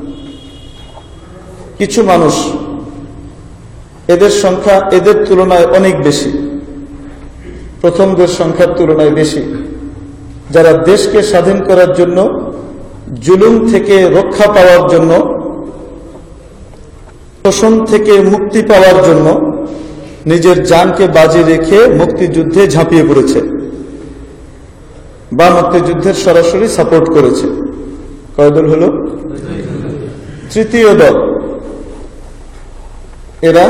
কিছু মানুষ, এদের সংখ্যা এদের তুলনায় অনেক বেশি, প্রথমদের সংখ্যার তুলনায় বেশি, যারা দেশকে স্বাধীন করার জন্য, জুলুম থেকে রক্ষা পাওয়ার জন্য, শোষণ থেকে মুক্তি পাওয়ার জন্য নিজের জানকে বাজি রেখে মুক্তিযুদ্ধে ঝাঁপিয়ে পড়েছে বা মুক্তিযুদ্ধের সরাসরি সাপোর্ট করেছে। কয় দল হলো? তৃতীয় দল। এরা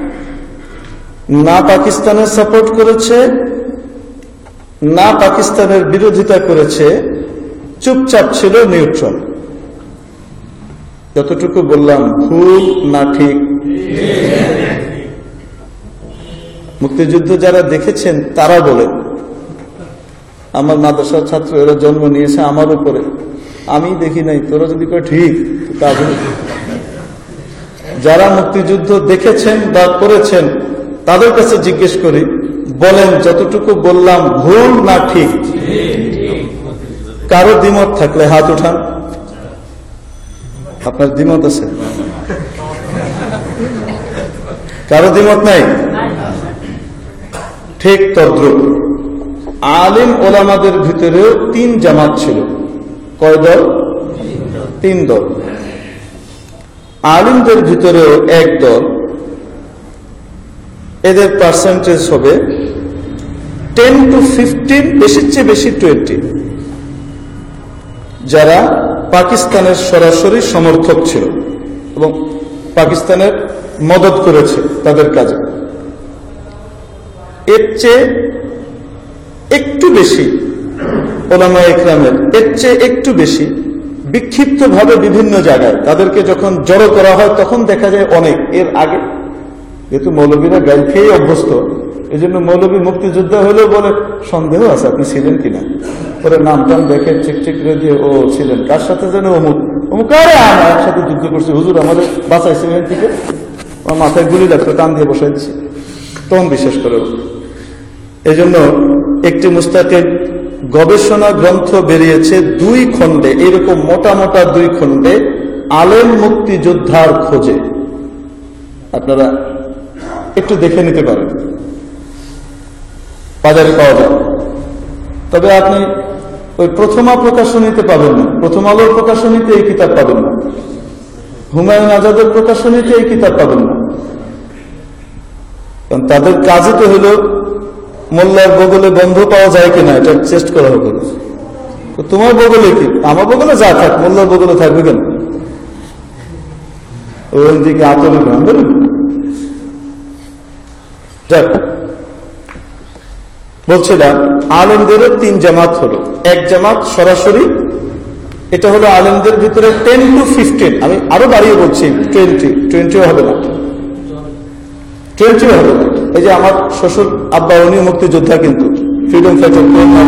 না পাকিস্তানের সাপোর্ট করেছে, না পাকিস্তানের বিরোধিতা করেছে, চুপচাপ ছিল, নিউট্রাল। যতটুকু বললাম ভুল না ঠিক? মুক্তিযুদ্ধ যারা দেখেছেন তারা বলেন, আমার মাদ্রাসার ছাত্র, এরা জন্ম নিয়েছে আমার উপরে, আমি দেখি নাই, তোরা যদি কয় ঠিক তাহলে যারা মুক্তিযুদ্ধ দেখেছেন বা করেছেন তাদের কাছে জিজ্ঞেস করি, বলেন যতটুকু বললাম ভুল না ঠিক? কারো দ্বিমত থাকলে হাত উঠান। আপনার দ্বিমত আছে? কারো দ্বিমত নাই? ঠিক তদ্রুপ আলিম ওলামাদের ভিতরেও 3 জামাত ছিল। কয় দল? 3 দল। আলিমদের ভিতরেও 1 দল, এদের পার্সেন্টেজ হবে 10 to 15, বেশির চেয়ে বেশি 20, যারা পাকিস্তানের সরাসরি সমর্থক ছিল এবং পাকিস্তানের মদত করেছে তাদের কাজে। এর চেয়ে একটু বেশি ওলামা ইকরামের, এর চেয়ে একটু বেশি বিক্ষিপ্তভাবে বিভিন্ন জায়গায় তাদেরকে যখন জড়ো করা হয় তখন দেখা যায় অনেক। এর আগে যেহেতু মৌলবীরা গাইল খেয়ে অভ্যস্ত, এই জন্য মৌলবী মুক্তিযোদ্ধা হলেও বলে সন্দেহ আছে আপনি ছিলেন কিনা, পরে নাম টাম দেখে চেক চেক করে দিয়ে ও ছিলেন, কার সাথে যেন অমুক অমুক, আরে আমরা একসাথে যুদ্ধ করছি, হুজুর আমাদের বাঁচাইছিলেন থেকে, আমার মাথায় গুলি লাগতো, টান দিয়ে বসাই দিচ্ছি, তখন বিশ্বাস করে। এই জন্য একটি মুস্তাকিল গবেষণা গ্রন্থ বেরিয়েছে 2 খণ্ডে, এরকম মোটা মোটা 2 খণ্ডে, আলেম মুক্তিযোদ্ধার খোঁজে। আপনারা একটু দেখে নিতে পারেন, বাজারে পাওয়া যায়। তবে আপনি ওই প্রথমা প্রকাশনীতে পাবেন না, প্রথম আলোর প্রকাশনীতে এই কিতাব পাবেন না, হুমায়ুন আজাদের প্রকাশনীতে এই কিতাব পাবেন না। কারণ তাদের কাজই তো হলো মোল্লার বগলে বন্ধ পাওয়া যায় কিনা এটা চেষ্টা করা হবে। তো তোমার বগলে কি? আমার বগলে যা থাক, মোল্লার বগলে থাকবে কেন? ওই দিকে আতলে বলুন। বলছিলাম আলেমদেরও 3 জামাত হলো। 1 জামাত সরাসরি, এটা হলো আলেমদের ভিতরে 10 to 15, আমি আরো বাড়িয়ে বলছি 20 হবে না, 20 হবে না। এই যে আমার শ্বশুর আব্বা, উনি মুক্তিযোদ্ধা, কিন্তু ফ্রিডম ফাইটার,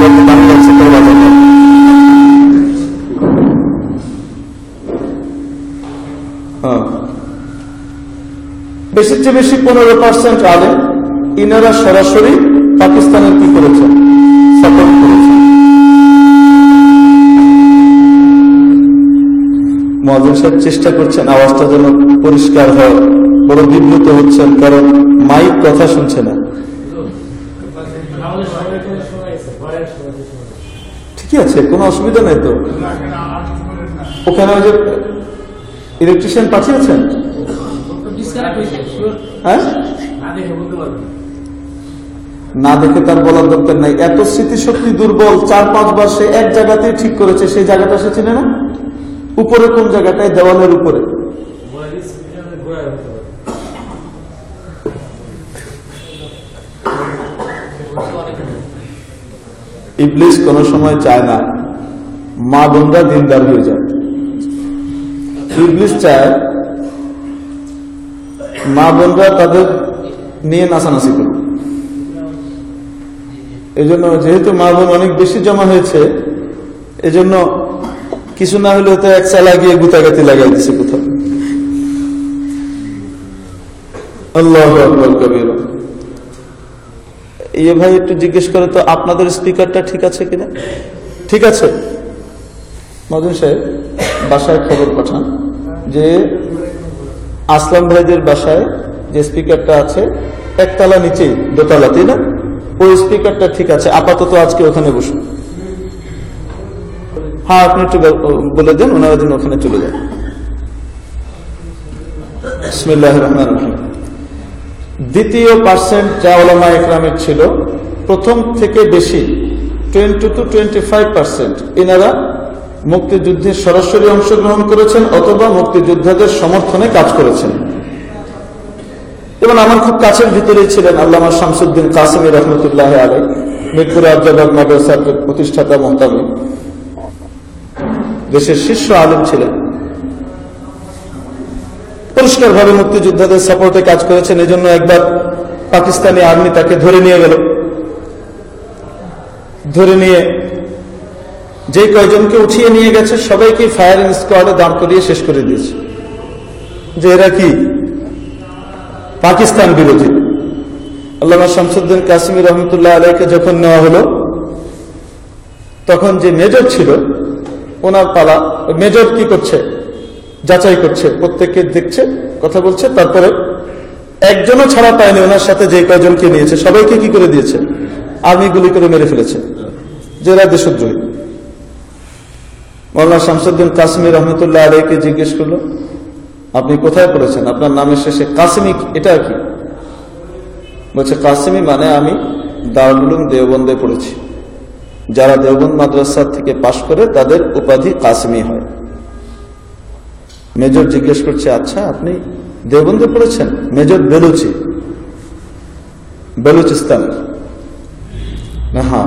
বেশির চেয়ে বেশি 15% আলেম ইনারা সরাসরি পাকিস্তানের কি করেছেন, সাপোর্ট করেছেন। মুয়াজ্জিন সাহেব চেষ্টা করছেন আওয়াজটা যেন পরিষ্কার হয়, বড় বিব্রত হচ্ছেন কারণ মাইক কথা শুনছে না। ঠিকই আছে, কোনো অসুবিধা নেই তো। ওখানে ওই যে ইলেকট্রিশিয়ান পাঠিয়েছেন, হ্যাঁ, না দেখে তার বলার দরকার নাই। এত স্মৃতিশক্তি দুর্বল, 4-5 বার সে এক জায়গাতেই ঠিক করেছে, সেই জায়গাটা সে চিনে না। উপরে কোন জায়গাটায়? দেওয়ালের উপরে। ইবলিস কোন সময় চায় না মা বোনরা দিনদার হয়ে যায়। ইবলিস চায় মা বোনরা তাদের নিয়ে নাচানাচি করবে। এই জন্য যেহেতু মা বোন অনেক বেশি জমা হয়েছে, এজন্য কিছু না হলেও তো এক চা লাগিয়ে গুতাগাতি লাগাই দিচ্ছে কোথাও। আল্লাহু আকবার কবীরা। এই ভাই একটু জিজ্ঞেস করে তো আপনাদের স্পিকারটা ঠিক আছে কিনা? ঠিক আছে। মদন সাহেব বাসায় খবর পাঠান যে আসলাম ভাইদের বাসায় যে স্পিকারটা আছে একতলা নিচে, দোতলা, তাই না? ওই স্পিকারটা ঠিক আছে, আপাতত আজকে ওখানে বসুন। হ্যাঁ, আপনি একটু বলে দেন, ওনারা দিন ওখানে চলে যান। বিসমিল্লাহির রহমানির রহিম। দ্বিতীয় পার্সেন্ট যা উলামা ইকরামের ছিল, প্রথম থেকে বেশি 20 to 25% এনারা মুক্তিযুদ্ধে সরাসরি অংশগ্রহণ করেছেন অথবা মুক্তিযোদ্ধাদের সমর্থনে কাজ করেছেন। এবং আমার খুব কাছের ভিতরেই ছিলেন আল্লামা শামসুদ্দিন কাসেমী রহমতুল্লাহ আলাইহি, মিরপুর আব্দুল্লাহ মাদ্রাসার প্রতিষ্ঠাতা মুহতামি, দেশের শীর্ষ আলেম ছিলেন। পরিষ্কারভাবে মুক্তিযোদ্ধাদের সাপোর্টে কাজ করেছেন। এজন্য একবার পাকিস্তানি আর্মি তাকে ধরে নিয়ে গেল, ধরে নিয়ে যে কয়জনকে উঠিয়ে নিয়ে গেছে সবাইকে ফায়ারিং স্কোয়াডে দাঁড় করিয়ে শেষ করে দিয়েছে, যে এরা কি পাকিস্তান বিরোধী। আল্লামা শামসুদ্দিন কাসেমী রহমতুল্লাহ আলাইকে যখন নেওয়া হলো, তখন যে মেজর ছিল ওনার পালা, মেজর কি করছে, যাচাই করছে, প্রত্যেককে দেখছে, কথা বলছে, তারপরে একজনও ছাড়া পায়নি। ওনার সাথে যে কয়জনকে নিয়েছে সবাইকে কি করে দিয়েছে, আর্মি গুলি করে মেরে ফেলেছে, যারা দেশদ্রোহী। মাওলানা শামসুদ্দিন কাসেমী রহমতুল্লাহ আলাইকে জিজ্ঞেস করলো, আপনি কোথায় পড়েছেন, আপনার নামের শেষে কাসেমী এটা কি? বলছে কাসেমী মানে আমি দারুল উলুম দেওবন্দে পড়েছি, যারা দেওবন্দ মাদ্রাসা থেকে পাশ করে তাদের উপাধি কাসেমী হয়। মেজর জিজ্ঞেস করছে, আচ্ছা আপনি দেওবন্দে পড়েছেন? মেজর বেলুচিস্তানের না? হ্যাঁ।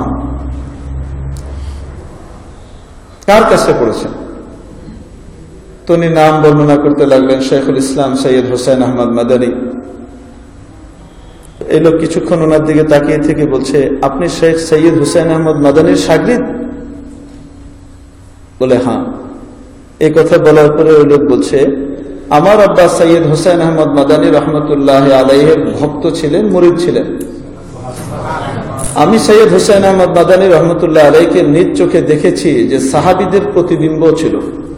কার কাছে পড়েছেন? তো উনি নাম বর্ণনা করতে লাগলেন, শেখুল ইসলাম সৈয়দ হোসেন আহমদ মাদানী। এই লোক কিছুক্ষণ ওনার দিকে তাকিয়ে থেকে বলছে, আপনি শেখ সৈয়দ হোসেন আহমদ মাদানীর শাগরিদ? বলে হ্যাঁ। এই কথা বলার পরে ওই লোক বলছে, আমার আব্বা সৈয়দ হোসেন আহমদ মাদানী রহমতুল্লাহ আলাইহের ভক্ত ছিলেন, মুরিদ ছিলেন। আমি সৈয়দ হোসেন আহমদ মাদানী রহমতুল্লাহ আলাইকে নিজ চোখে দেখেছি যে সাহাবীদের প্রতিবিম্ব ছিল।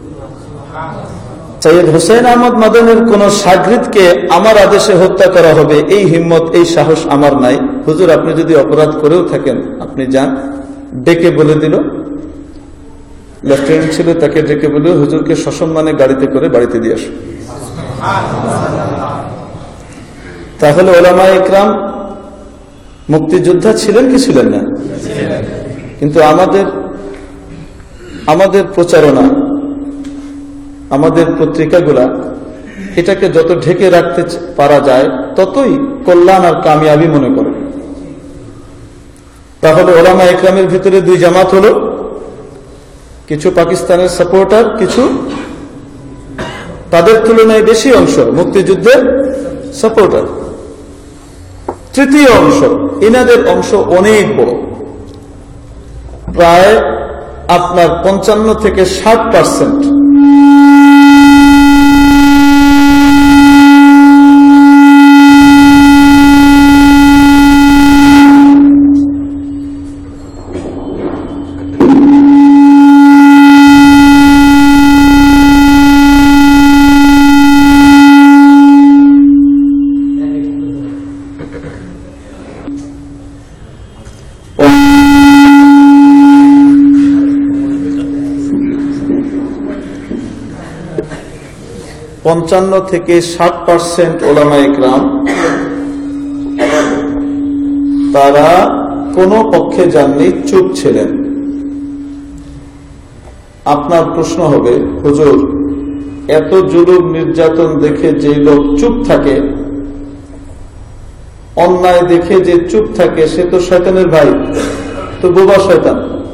সৈয়দ হোসেন আহমদ মাদানীর কোন শাগরিদকে আমার আদেশে হত্যা করা হবে এই হিম্মত, এই সাহস আমার নাই। হুজুর আপনি যদি অপরাধ করেও থাকেন আপনি যান। ডেকে বলে দিল, লেফটেন্যান্ট ছিল, তাকে ডেকে বলে হুজুরকে সসম্মানে গাড়িতে করে বাড়িতে দিয়ে আসো। তাহলে ওলামায়ে ইকরাম মুক্তিযোদ্ধা ছিলেন কি ছিলেন না? কিন্তু আমাদের প্রচারণা, আমাদের পত্রিকাগুলা এটাকে যত ঢেকে রাখতে পারা যায় ততই কল্যাণ আর কামিয়াবি মনে করে। তাহলে ওলামায়ে ইকরামের ভিতরে দুই জামাত হলো, কিছু পাকিস্তানের সাপোর্টার, কিছু তাদের তুলনায় বেশি অংশ মুক্তিযুদ্ধের সাপোর্টার। তৃতীয় অংশ, এনাদের অংশ অনেক বড়, প্রায় আপনার 55 থেকে 60%। থেকে 60% ওলামায়ে ইকরাম তারা কোন পক্ষে যাননি, চুপ ছিলেন। আপনার প্রশ্ন হবে, হুজুর এত জুলুম নির্যাতন দেখে যে লোক চুপ থাকে, অন্যায় দেখে যে চুপ থাকে, সে তো শয়তানের ভাই, তো বোবা শয়তান,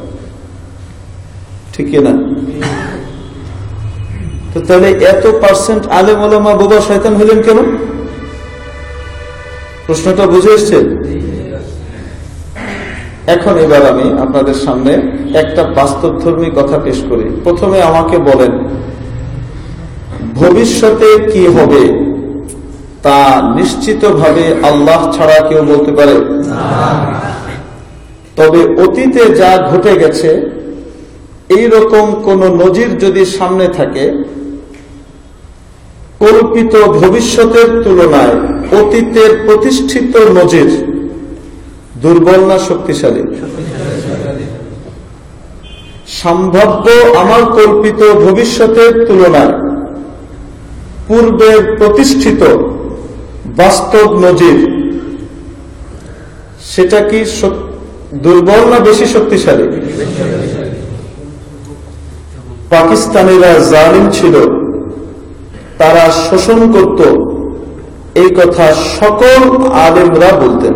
ঠিক না? তাহলে এত পার্সেন্ট আলেম ওলামা বোবা শয়তান হলেন কেন? প্রশ্নটা বুঝে এসছে? এখন এবার আমি আপনাদের সামনে একটা বাস্তবধর্মী কথা পেশ করি। প্রথমে আমাকে বলেন, ভবিষ্যতে কি হবে তা নিশ্চিতভাবে আল্লাহ ছাড়া কেউ বলতে পারে? তবে অতীতে যা ঘটে গেছে এইরকম কোন নজির যদি সামনে থাকে, কল্পিত ভবিষ্যতের তুলনায় অতীতের প্রতিষ্ঠিত নজির দুর্বল না শক্তিশালী? সম্ভাব্য আমার কল্পিত ভবিষ্যতের তুলনায় পূর্বের প্রতিষ্ঠিত বাস্তব নজির সেটা কি দুর্বল না বেশি শক্তিশালী? পাকিস্তানিরা জালিম ছিল, তারা শোষণ করত, এই কথা সকল আলেমরা বলতেন।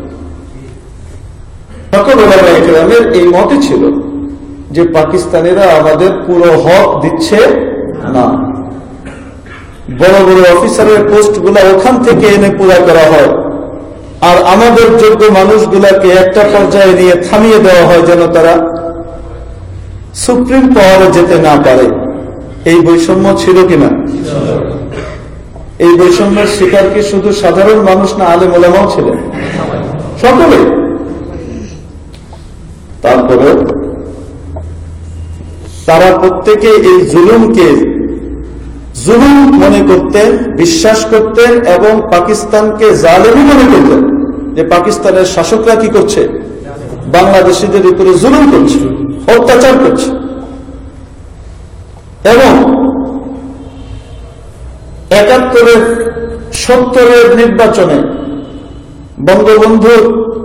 সকল ওলামায়ে কেরামের এই মতই ছিল যে পাকিস্তানিরা আমাদের পুরো হক দিচ্ছে না। বড় বড় অফিসারের পোস্ট গুলা ওখান থেকে এনে পুরা করা হয়, আর আমাদের যোগ্য মানুষগুলাকে একটা পর্যায়ে নিয়ে থামিয়ে দেওয়া হয় যেন তারা সুপ্রিম পাওয়ারে যেতে না পারে, এই বৈষম্য ছিল কিনা? এই বৈষম্যের শিকার কি শুধু সাধারণ মানুষ না, আলেম ওলামাও ছিলেন? সকলে। তারপরে তারা প্রত্যেকে এই জুলুমকে জুলুম মনে করতেন, বিশ্বাস করতেন এবং পাকিস্তানকে জালেমি মনে করতেন যে পাকিস্তানের শাসকরা কি করছে, বাংলাদেশিদের উপরে জুলুম করছে, অত্যাচার করছে। এবং 71-70 নির্বাচনে বঙ্গবন্ধুর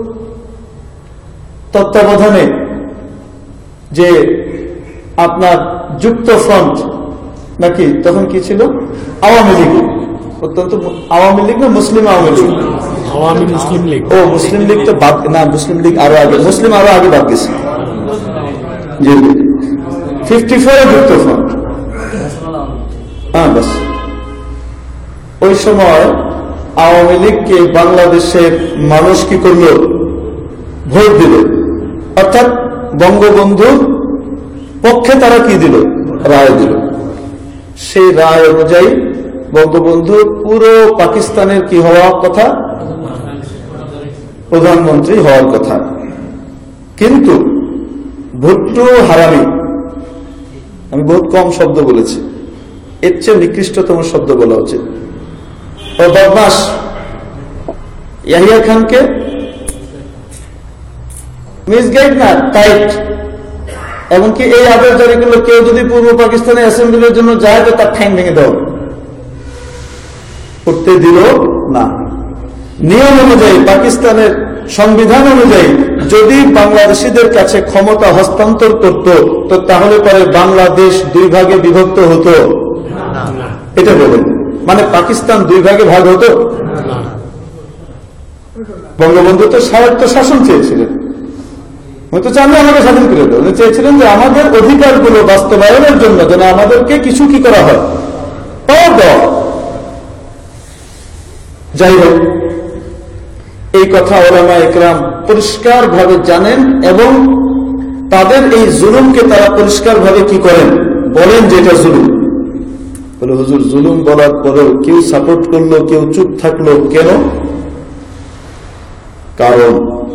তত্ত্বাবধানে যে আপনার যুক্ত ফ্রন্ট নাকি তখন কি ছিল, আওয়ামী লীগ, অত্যন্ত আওয়ামী লীগ না মুসলিম আওয়ামী লীগ, আওয়ামী মুসলিম লীগ, ও মুসলিম লীগ তো বাদ না, মুসলিম লীগ আরো আগে, মুসলিম আরো আগে বাদ গেছে। জি 54 যুক্ত ফ্রন্ট, হ্যাঁ বাস। ওই সময় আওয়ামী লীগকে বাংলাদেশের মানুষ কি করল, ভোট দিল, অর্থাৎ বঙ্গবন্ধুর পক্ষে তারা কি দিল, রায় দিল। সেই রায় অনুযায়ী বঙ্গবন্ধু পুরো পাকিস্তানের কি হওয়ার কথা, প্রধানমন্ত্রী হওয়ার কথা। কিন্তু ভুট্টো হারামি, আমি বহুত কম শব্দ বলেছি, এর চেয়ে নিকৃষ্টতম শব্দ বলা উচিত, ও বদমাস ইয়াহিয়া খানকে মিসগাইড না টাইট, এমনকি এই আদেশ জারি করলো কেউ যদি পূর্ব পাকিস্তানে অ্যাসেম্বলির জন্য যায় তো তার ঠ্যাং ভেঙে দাও, করতে দিল না। নিয়ম অনুযায়ী, পাকিস্তানের সংবিধান অনুযায়ী যদি বাংলাদেশিদের কাছে ক্ষমতা হস্তান্তর করত তো তাহলে পরে বাংলাদেশ 2 ভাগে বিভক্ত হতো, এটা বলেন, মানে পাকিস্তান 2 ভাগে ভাগ হতো। বঙ্গবন্ধু তো স্বায়ত্ত শাসন চেয়েছিলেন, হয়তো চাইলে আমাকে স্বাধীন করে দেন, চেয়েছিলেন যে আমাদের অধিকারগুলো বাস্তবায়নের জন্য যেন আমাদেরকে কিছু কি করা হয়, পাওয়ার দেওয়া। যাই হোক, এই কথা ওলামা ইকরাম পরিষ্কার ভাবে জানেন এবং তাদের এই জুলুমকে তারা পরিষ্কার ভাবে কি করেন, বলেন যে এটা জুলুম। বলে হুজুর জুলুম বলার পরেও কেউ সাপোর্ট করলো, কেউ চুপ থাকলো কেন? কারণ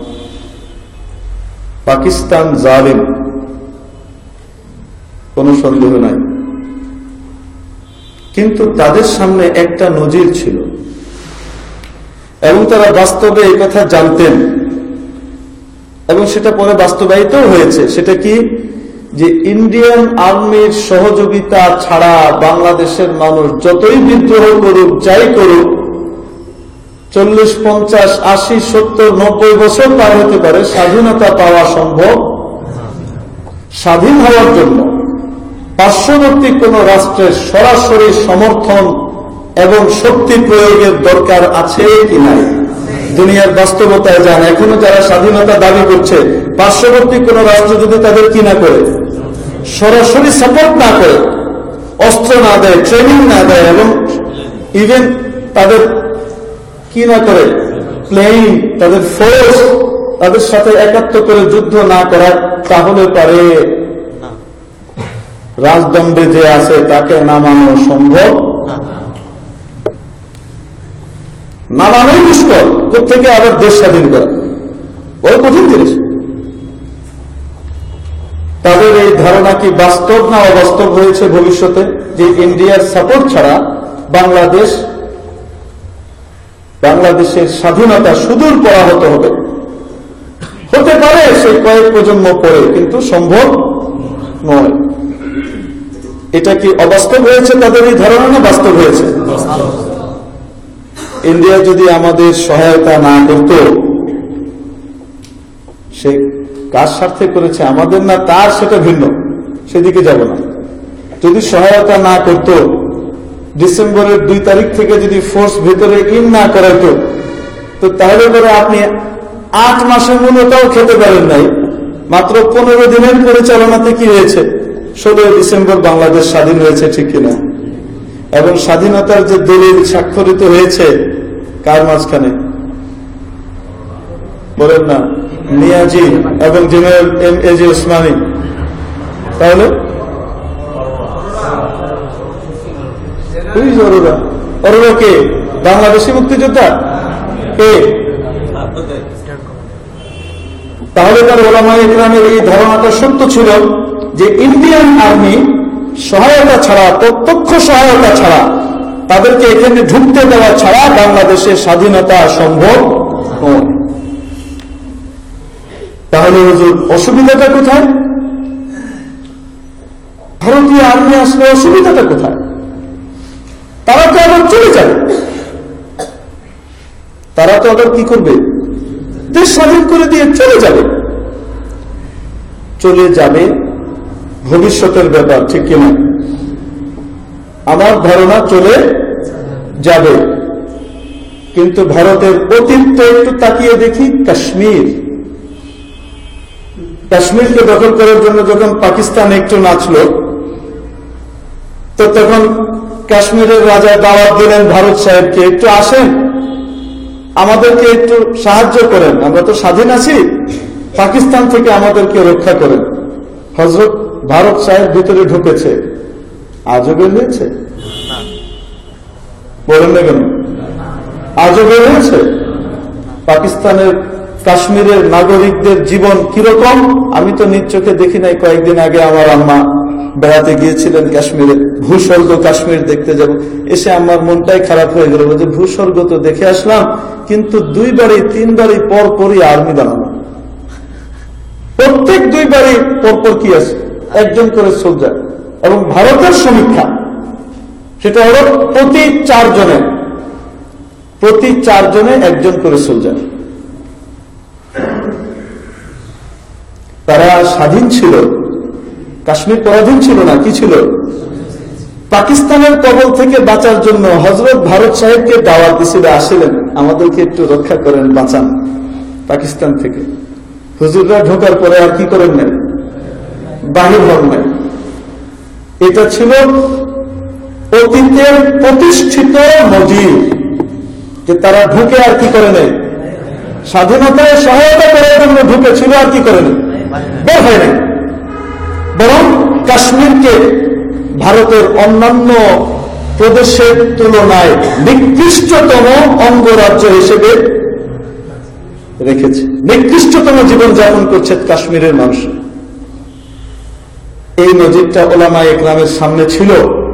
পাকিস্তান জালিম, কোন সন্দেহ নাই, কিন্তু তাদের সামনে একটা নজির ছিল এবং তারা বাস্তবে এই কথা জানতেন এবং সেটা পরে বাস্তবায়িত হয়েছে। সেটা কি, যে ইন্ডিয়ান আর্মির সহযোগিতা ছাড়া বাংলাদেশের মানুষ যতই বিদ্রোহ করুক, যাই করুক, 40, 50, 80, 70, 90 বছর পার হতে পারে, স্বাধীনতা পাওয়া সম্ভব। স্বাধীন হওয়ার জন্য পার্শ্ববর্তী কোন রাষ্ট্রের সরাসরি সমর্থন এবং শক্তি প্রয়োগের দরকার আছে কি নাই? দুনিয়ার বাস্তবতায় যান, এখনো যারা স্বাধীনতা দাবি করছে, পার্শ্ববর্তী কোন রাষ্ট্র যদি তাদের কি না করে, সরাসরি সাপোর্ট না করে, অস্ত্র না দেয়, ট্রেনিং না দেয় এবং ইভেন তাদের কি না করে, প্লেন, তাদের ফোর্স, তাদের সাথে একাত্ম করে যুদ্ধ না করা, তাহলে পারে রাজদণ্ডে যে আছে তাকে নামানো সম্ভব, নামানোই দুষ্কর, প্রত্যেকে আবার দেশ স্বাধীন করা বড় কঠিন জিনিস। তাদের এই ধারণা কি বাস্তব না অবাস্তব হয়েছে ভবিষ্যতে, যে ইন্ডিয়ার সাপোর্ট ছাড়া বাংলাদেশের স্বাধীনতা সুদূর পরাহত হবে? হতে পারে সেই কয়েক প্রজন্ম পরে, কিন্তু সম্ভব নয়। এটা কি অবাস্তব হয়েছে তাদের এই ধারণা না বাস্তব হয়েছে? ইন্ডিয়া যদি আমাদের সহায়তা না করত, সে কার স্বার্থে করেছে, আমাদের না তার, সেটা ভিন্ন, সেদিকে যাব না। যদি সহায়তা না করত, ডিসেম্বরের 2 তারিখ থেকে যদি ফোর্স ভেতরে ইন না করাইতো, তো তাহলে করে আপনি 8 মাসের মূলটাও খেতে পারেন নাই। মাত্র 15 দিনের পরিচালনাতে কি হয়েছে, 16 ডিসেম্বর বাংলাদেশ স্বাধীন হয়েছে, ঠিক কিনা? এবং স্বাধীনতার যে দলিল স্বাক্ষরিত হয়েছে কার মাঝখানে বলেন না, নিয়াজি এবং general M A G Osmani, তাহলে ওরা কে? বাংলাদেশি মুক্তিযোদ্ধা কে? তাহলে তার ওলামায়ে ইকরামের এই ধারণাটা সত্য ছিল যে ইন্ডিয়ান আর্মি সহায়তা ছাড়া, প্রত্যক্ষ সহায়তা ছাড়া, তাদেরকে এখানে ঢুকতে দেওয়া ছাড়া বাংলাদেশের স্বাধীনতা সম্ভব নয়। তাহলে হুজুর অসুবিধাটা কোথায়? ভারতীয় আর্মি আসলে অসুবিধাটা কোথায়? তারা তো আবার চলে যাবে, তারা তো আবার কি করবে? দেশ স্বাধীন করে দিয়ে চলে যাবে। চলে যাবে ভবিষ্যতের ব্যাপার, ঠিক কিনা? আমার ধারণা চলে যাবে। কিন্তু ভারতের অতীত একটু তাকিয়ে দেখি। কাশ্মীরকে দখল করার জন্য যখন পাকিস্তান একটু নাচল, তো তখন কাশ্মীরের রাজা দাওয়াত দিলেন ভারত সাহেবকে, একটু আসেন, আমাদেরকে একটু সাহায্য করেন, আমরা তো স্বাধীন আছি, পাকিস্তান থেকে আমাদেরকে রক্ষা করেন। হযরত ভারত সাহেব ভিতরে ঢুকেছে, আজও বের হয়েছে? বলেন না কেন? আজও বের হয়েছে? পাকিস্তানের কাশ্মীরের নাগরিকদের জীবন কিরকম আমি তো নিজ চোখে দেখি নাই। কয়েকদিন আগে আমার আম্মা বেড়াতে গিয়েছিলেন কাশ্মীরে, ভূস্বর্গ কাশ্মীর দেখতে যাব, এসে আমার মনটাই খারাপ হয়ে গেল। বলছে ভূস্বর্গ তো দেখে আসলাম, কিন্তু 2 বাড়ি 3 বাড়ি পর পরই আর্মি বানানো, প্রত্যেক 2 বাড়ি পরপর কি আছে? একজন করে সোলজার। এবং ভারতের সমীক্ষা সেটা হল প্রতি 4 জনে একজন করে সোলজার। তারা স্বাধীন ছিল, কাশ্মীর পরাধীন ছিল না, কি ছিল? পাকিস্তানের কবল থেকে বাঁচার জন্য হযরত ভারত সাহেবকে দাওয়াত দিয়েছিল, আসলেন আমাদেরকে একটু রক্ষা করেন, বাঁচান পাকিস্তান থেকে। হুজুররা ঢোকার পরে আর কি করেন নাই, বাহির হন নাই। এটা ছিল অতীতের প্রতিষ্ঠিত নজির, যে তারা ঢুকে আর কি করে নাই, স্বাধীনতায় সহায়তা করার জন্য ঢুকেছিল, আর কি করে নাই, বের হয় নাই। বরং কাশ্মীরকে ভারতের অন্যান্য প্রদেশের তুলনায় নিকৃষ্টতম অঙ্গরাজ্য হিসেবে রেখেছে, নিকৃষ্টতম জীবনযাপন করছে কাশ্মীরের মানুষ। এই নজিরটা ওলামায়ে ইকরামের সামনে ছিল।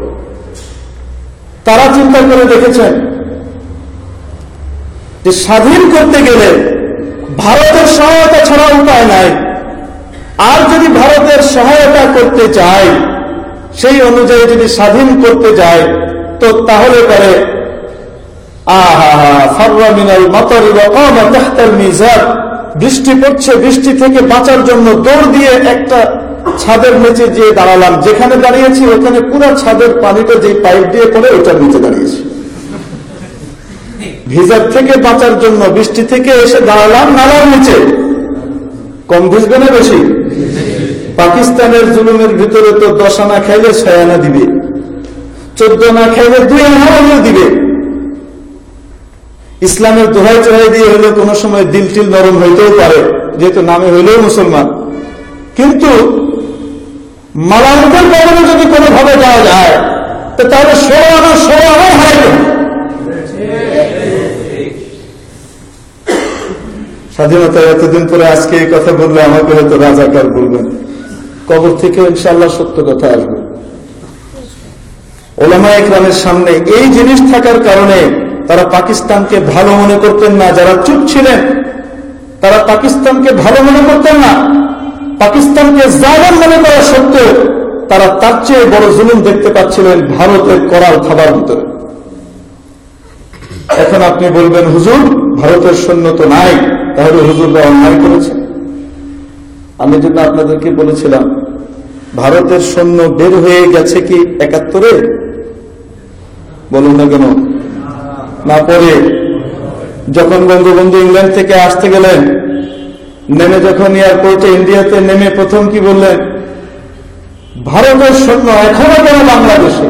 তারা চিন্তা করে দেখেছেন যে স্বাধীন করতে গেলে ভারতের সহায়তা ছাড়া উপায় নাই, আর যদি ভারতের সহায়তা করতে চায়, সেই অনুযায়ী যদি স্বাধীন করতে যায়, তো তাহলে করে বৃষ্টি পড়ছে, বৃষ্টি থেকে বাঁচার জন্য দৌড় দিয়ে একটা ছাদের নিচে যে দাঁড়ালাম, যেখানে দাঁড়িয়েছি ওখানে পুরো ছাদের পানিটা যে পাইপ দিয়ে পড়ে ওটার নিচে দাঁড়িয়েছি। ভিজার থেকে বাঁচার জন্য বৃষ্টি থেকে এসে দাঁড়ালাম নালার নিচে। কম ভিজবে না বেশি? পাকিস্তানের জুলুমের ভিতরে তো 10 আনা খাইলে 6 আনা দিবে, 14 আনা খাইলে 2 আনা দিবে। ইসলামের দোহাই চড়াই দিয়ে হলে কোনো সময় দিল টিল নরম হইতেও পারে, যেহেতু নামে হইলেও মুসলমান। কিন্তু মালামতের বদলে যদি কোনোভাবে যাওয়া যায়, তো তাহলে 16 আনা হারাইবে। স্বাধীনতা এতদিন পরে আজকে এই কথা বললে আমাকে হয়তো রাজাকার বলবেন, কবর থেকে ইনশাআল্লাহ সত্য কথা আসবে। ওলামায়ে ইকরামের সামনে এই জিনিস থাকার কারণে তারা পাকিস্তানকে ভালো মনে করতেন না। যারা চুপ ছিলেন তারা পাকিস্তানকে ভালো মনে করতেন না। পাকিস্তানকে জালেম মনে করা সত্ত্বেও তারা তার চেয়ে বড় জুলুম দেখতে পাচ্ছিলেন ভারতের করাল খাবার ভিতরে। এখন আপনি বলবেন হুজুর ভারতের সৈন্য তো নাই, তাহলে হুজুররা অন্যায় করেছে। আমি যদি আপনাদেরকে বলেছিলাম ভারতের সৈন্য বের হয়ে গেছে কি 71-এ? বলুন না কেন? না পরে যখন বঙ্গবন্ধু ইংল্যান্ড থেকে আসতে গেলেন, নেমে যখন এয়ারপোর্টে ইন্ডিয়াতে নেমে প্রথম কি বললেন? ভারতের সৈন্য এখনো কেন বাংলাদেশে?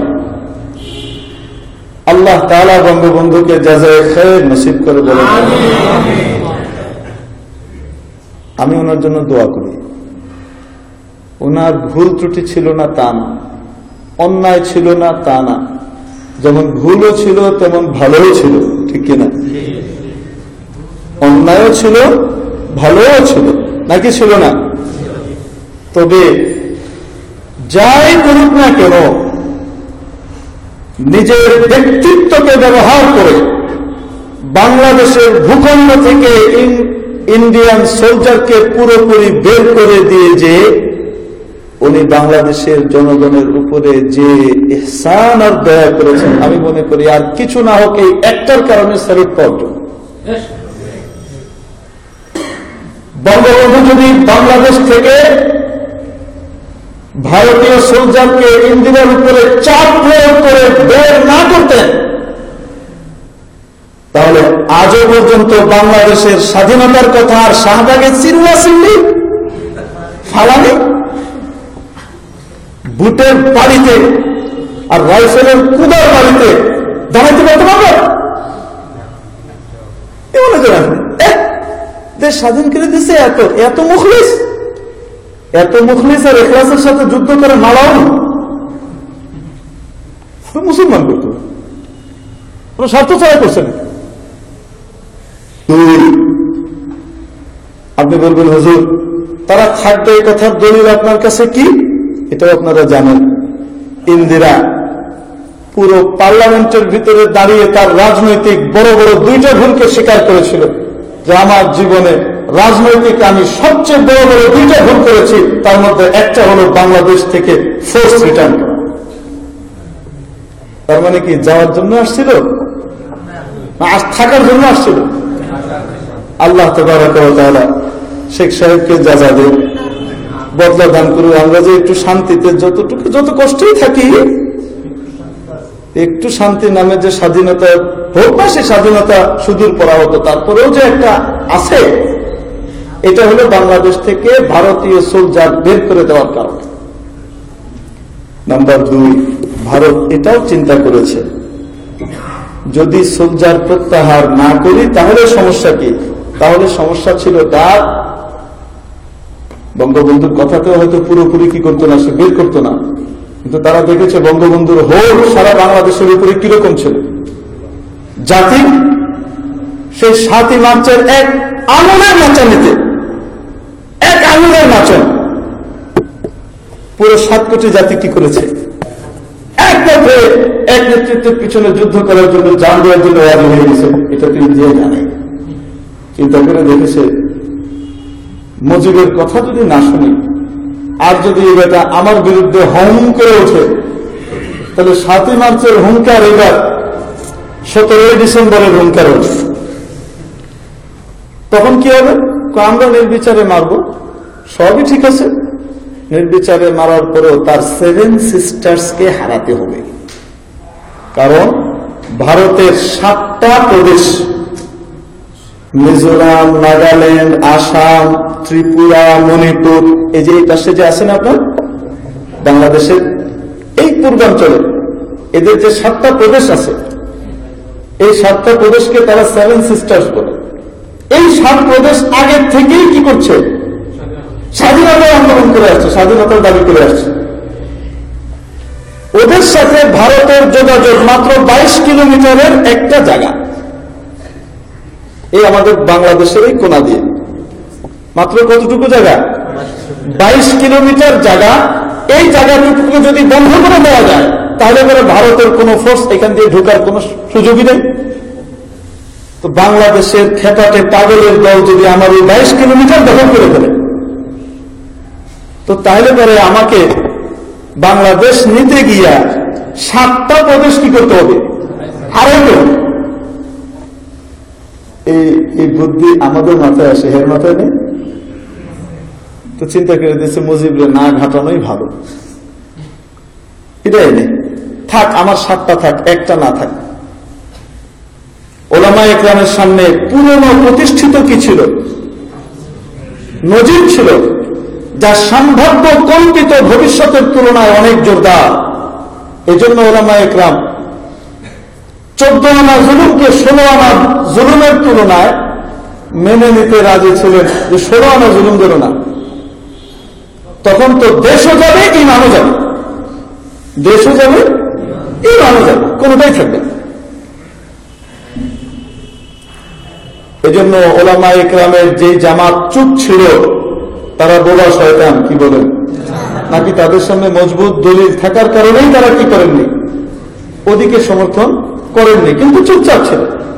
আল্লাহ তাআলা বঙ্গবন্ধুকে জাযায়ে খায়র নসিব করে বলেন। আমি ওনার জন্য দোয়া করি, ওনার ভুল ত্রুটি ছিল না তা না, অন্যায় ছিল না তা না, যেমন ভুলও ছিল তেমন ভালোও ছিল, ঠিক কিনা? অন্যায়ও ছিল ভালোও ছিল, নাকি ছিল না? তবে যাই করুক না কেন, নিজের ব্যক্তিত্বকে ব্যবহার করে বাংলাদেশের ভূখণ্ড থেকে ইন্ডিয়ান সোলজারকে পুরোপুরি বের করে দিয়ে যে উনি বাংলাদেশের জনগণের উপরে যে ইহসান আর দয়া করেছেন, আমি মনে করি আর কিছু না হোক এই একটার কারণে স্যালুট পাওয়ার জন্য। বঙ্গবন্ধু যদি বাংলাদেশ থেকে ভারতীয় সোলজারকে ইন্দিরার উপরে চাপ প্রয়োগ করে বের না করতেন, তাহলে আজও পর্যন্ত বাংলাদেশের স্বাধীনতার কথা আর শাহবাগের চিরুয়া চিল্লি ফালানি বুটের বাড়িতে আর রাইফেলের কুদার বাড়িতে দাঁড়াইতে পারতে পারবে? দেশ স্বাধীন করে দিচ্ছে এত মুখলিস, এত মুখলিস আর ইখলাসের সাথে যুদ্ধ করে মারাও না মুসলমান করতো, কোন স্বার্থ ছাড়া করছে না। আপনি বলবেন হুজুর তারা থাকবে, এই কথার দলিল আপনার কাছে কি? এটাও আপনারা জানেন। ইন্দিরা পুরো পার্লামেন্টের ভিতরে দাঁড়িয়ে তার রাজনৈতিক বড় বড় দুইটা ভুলকে স্বীকার করেছিল যে আমার জীবনে রাজনৈতিক আমি সবচেয়ে বড় বড় দুইটা ভুল করেছি, তার মধ্যে একটা হলো বাংলাদেশ থেকে ফোর্স রিটার্ন। তার মানে কি যাওয়ার জন্য আসছিল না থাকার জন্য আসছিল? আল্লাহ তাবারক ওয়া তাআলা শেখ সাহেবকে যা দেন, বদলা দান করে আমরা যে একটু শান্তিতে যত কষ্টই থাকি, একটু শান্তি নামে যে স্বাধীনতা হোক না, সে স্বাধীনতা সুদূর পরাহত, তারপরেও যে একটা আছে, এটা হলো বাংলাদেশ থেকে ভারতীয় সোলজার বের করে দেওয়ার কারণ। নাম্বার 2, ভারত এটাও চিন্তা করেছে যদি সোলজার প্রত্যাহার না করি তাহলে সমস্যা কি? তাহলে সমস্যা ছিল তার বঙ্গবন্ধুর কথাতেও হয়তো পুরোপুরি কি করতো না, সে বের করতো না, কিন্তু তারা দেখেছে বঙ্গবন্ধুর হোল সারা বাংলাদেশের উপরে কিরকম ছিল। জাতি সেই 7ই মার্চের এক আঙুলের নাচানিতে, এক আঙুলের নাচন পুরো 7 কোটি জাতি কি করেছে? একমাত্র এক নেতৃত্বের পিছনে যুদ্ধ করার জন্য, জান দেওয়ার জন্য রাজি হয়ে গেছে। এটা তিনি দিয়ে জানে, চিন্তা করে দেখেছে মুজিবের কথা যদি না শুনি আর যদি এটা আমার বিরুদ্ধে হম করে ওঠে, তাহলে 7ই মার্চের হুঙ্কার এবার 17ই ডিসেম্বরের হুঙ্কার ওঠে। তখন কি হবে? আমরা নির্বিচারে মারবো, সবই ঠিক আছে, নির্বিচারে মারার পরেও তার 7 সিস্টার্সকে হারাতে হবে। কারণ ভারতের 7টা প্রদেশ, মিজোরাম, নাগাল্যান্ড, আসাম, ত্রিপুরা, মণিপুর, এই যে এই পাশে যে আছেন আপনার বাংলাদেশের এই পূর্বাঞ্চলে, এদের যে 7টা প্রদেশ আছে, এই 7টা প্রদেশকে তারা 7 সিস্টার্স বলে। এই 7 প্রদেশ আগের থেকেই কি করছে? স্বাধীনতার আন্দোলন করে আসছে, স্বাধীনতার দাবি করে আসছে। ওদের সাথে ভারতের যোগাযোগ মাত্র 22 কিলোমিটারের একটা জায়গা, এই আমাদের বাংলাদেশের এই কোনা দিয়ে মাত্র কতটুকু জায়গা? 22 কিলোমিটার জায়গা। এই জায়গাটুকুকে যদি বন্ধ করে দেওয়া যায় তাহলে করে ভারতের কোন ফোর্স এখান দিয়ে ঢোকার কোন সুযোগই নেই। তো বাংলাদেশের খেপাটে পাগলের দল যদি আমার এই 22 কিলোমিটার দখল করে ফেলে, তো তাহলে পরে আমাকে বাংলাদেশ নিতে গিয়া 7টা প্রদেশ কি করতে হবে? হারাইতে হবে। এই বুদ্ধি আমাদের মাথায় আসে, হের মাথায় নেই। তো চিন্তা করে দিচ্ছে মুজিবরে না ঘাটানোই ভালো, এটাই নেই, থাক আমার 7টা থাক, একটা না থাক। ওলামা ইকরামের সামনে পুরনো প্রতিষ্ঠিত কি ছিল? নজির ছিল, যা সম্ভাব্য কল্পিত ভবিষ্যতের তুলনায় অনেক জোরদার। এই জন্য ওলামা ইকরাম 14 আনা জুলুমকে 16 আনা জুলুমের তুলনায় মেনে নিতে রাজি ছিলেন, যে 16 আনা জুলুম দেব না। তখন তো দেশও যাবে, ইমানও যাবে, দেশও যাবে, ইমানও যাবে, কোনোটাই থাকবে না। এই জন্য ওলামা ইকরামের যে জামাত চুপ ছিল তারা বোবা শয়তান, কি বলেন, নাকি তাদের সামনে মজবুত দলিল থাকার কারণেই তারা কি করেননি, ওদিকে সমর্থন করেননি, কিন্তু চুপচাপ ছিল।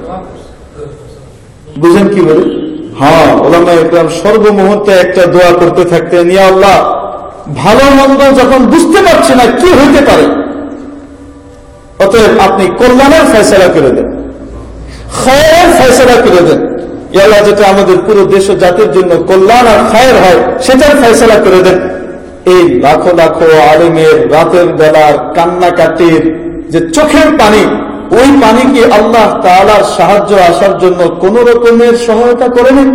বুঝেন কি বলে? হ্যাঁ, ওলামা ইকরাম সর্বমুহূর্তে একটা দোয়া করতে থাকতেন, ইয়া আল্লাহ, ভালো মন্দ যখন বুঝতে পারছে না কি হইতে পারে, অতএব আপনি কল্যাণের ফয়সালা করে দেন, খায়ের ফয়সালা করে দেন। ইয়া আল্লাহ, যেটা আমাদের পুরো দেশ ও জাতির জন্য কল্যাণ আর খায়ের হয় সেটার ফয়সালা করে দেন। এই লাখো লাখো আলেমের রাতের বেলার কান্নাকাটির যে চোখের পানি, ওই পানি কি আল্লাহ তাআলার সাহায্য আসার জন্য কোন রকমের সহায়তা করেনি?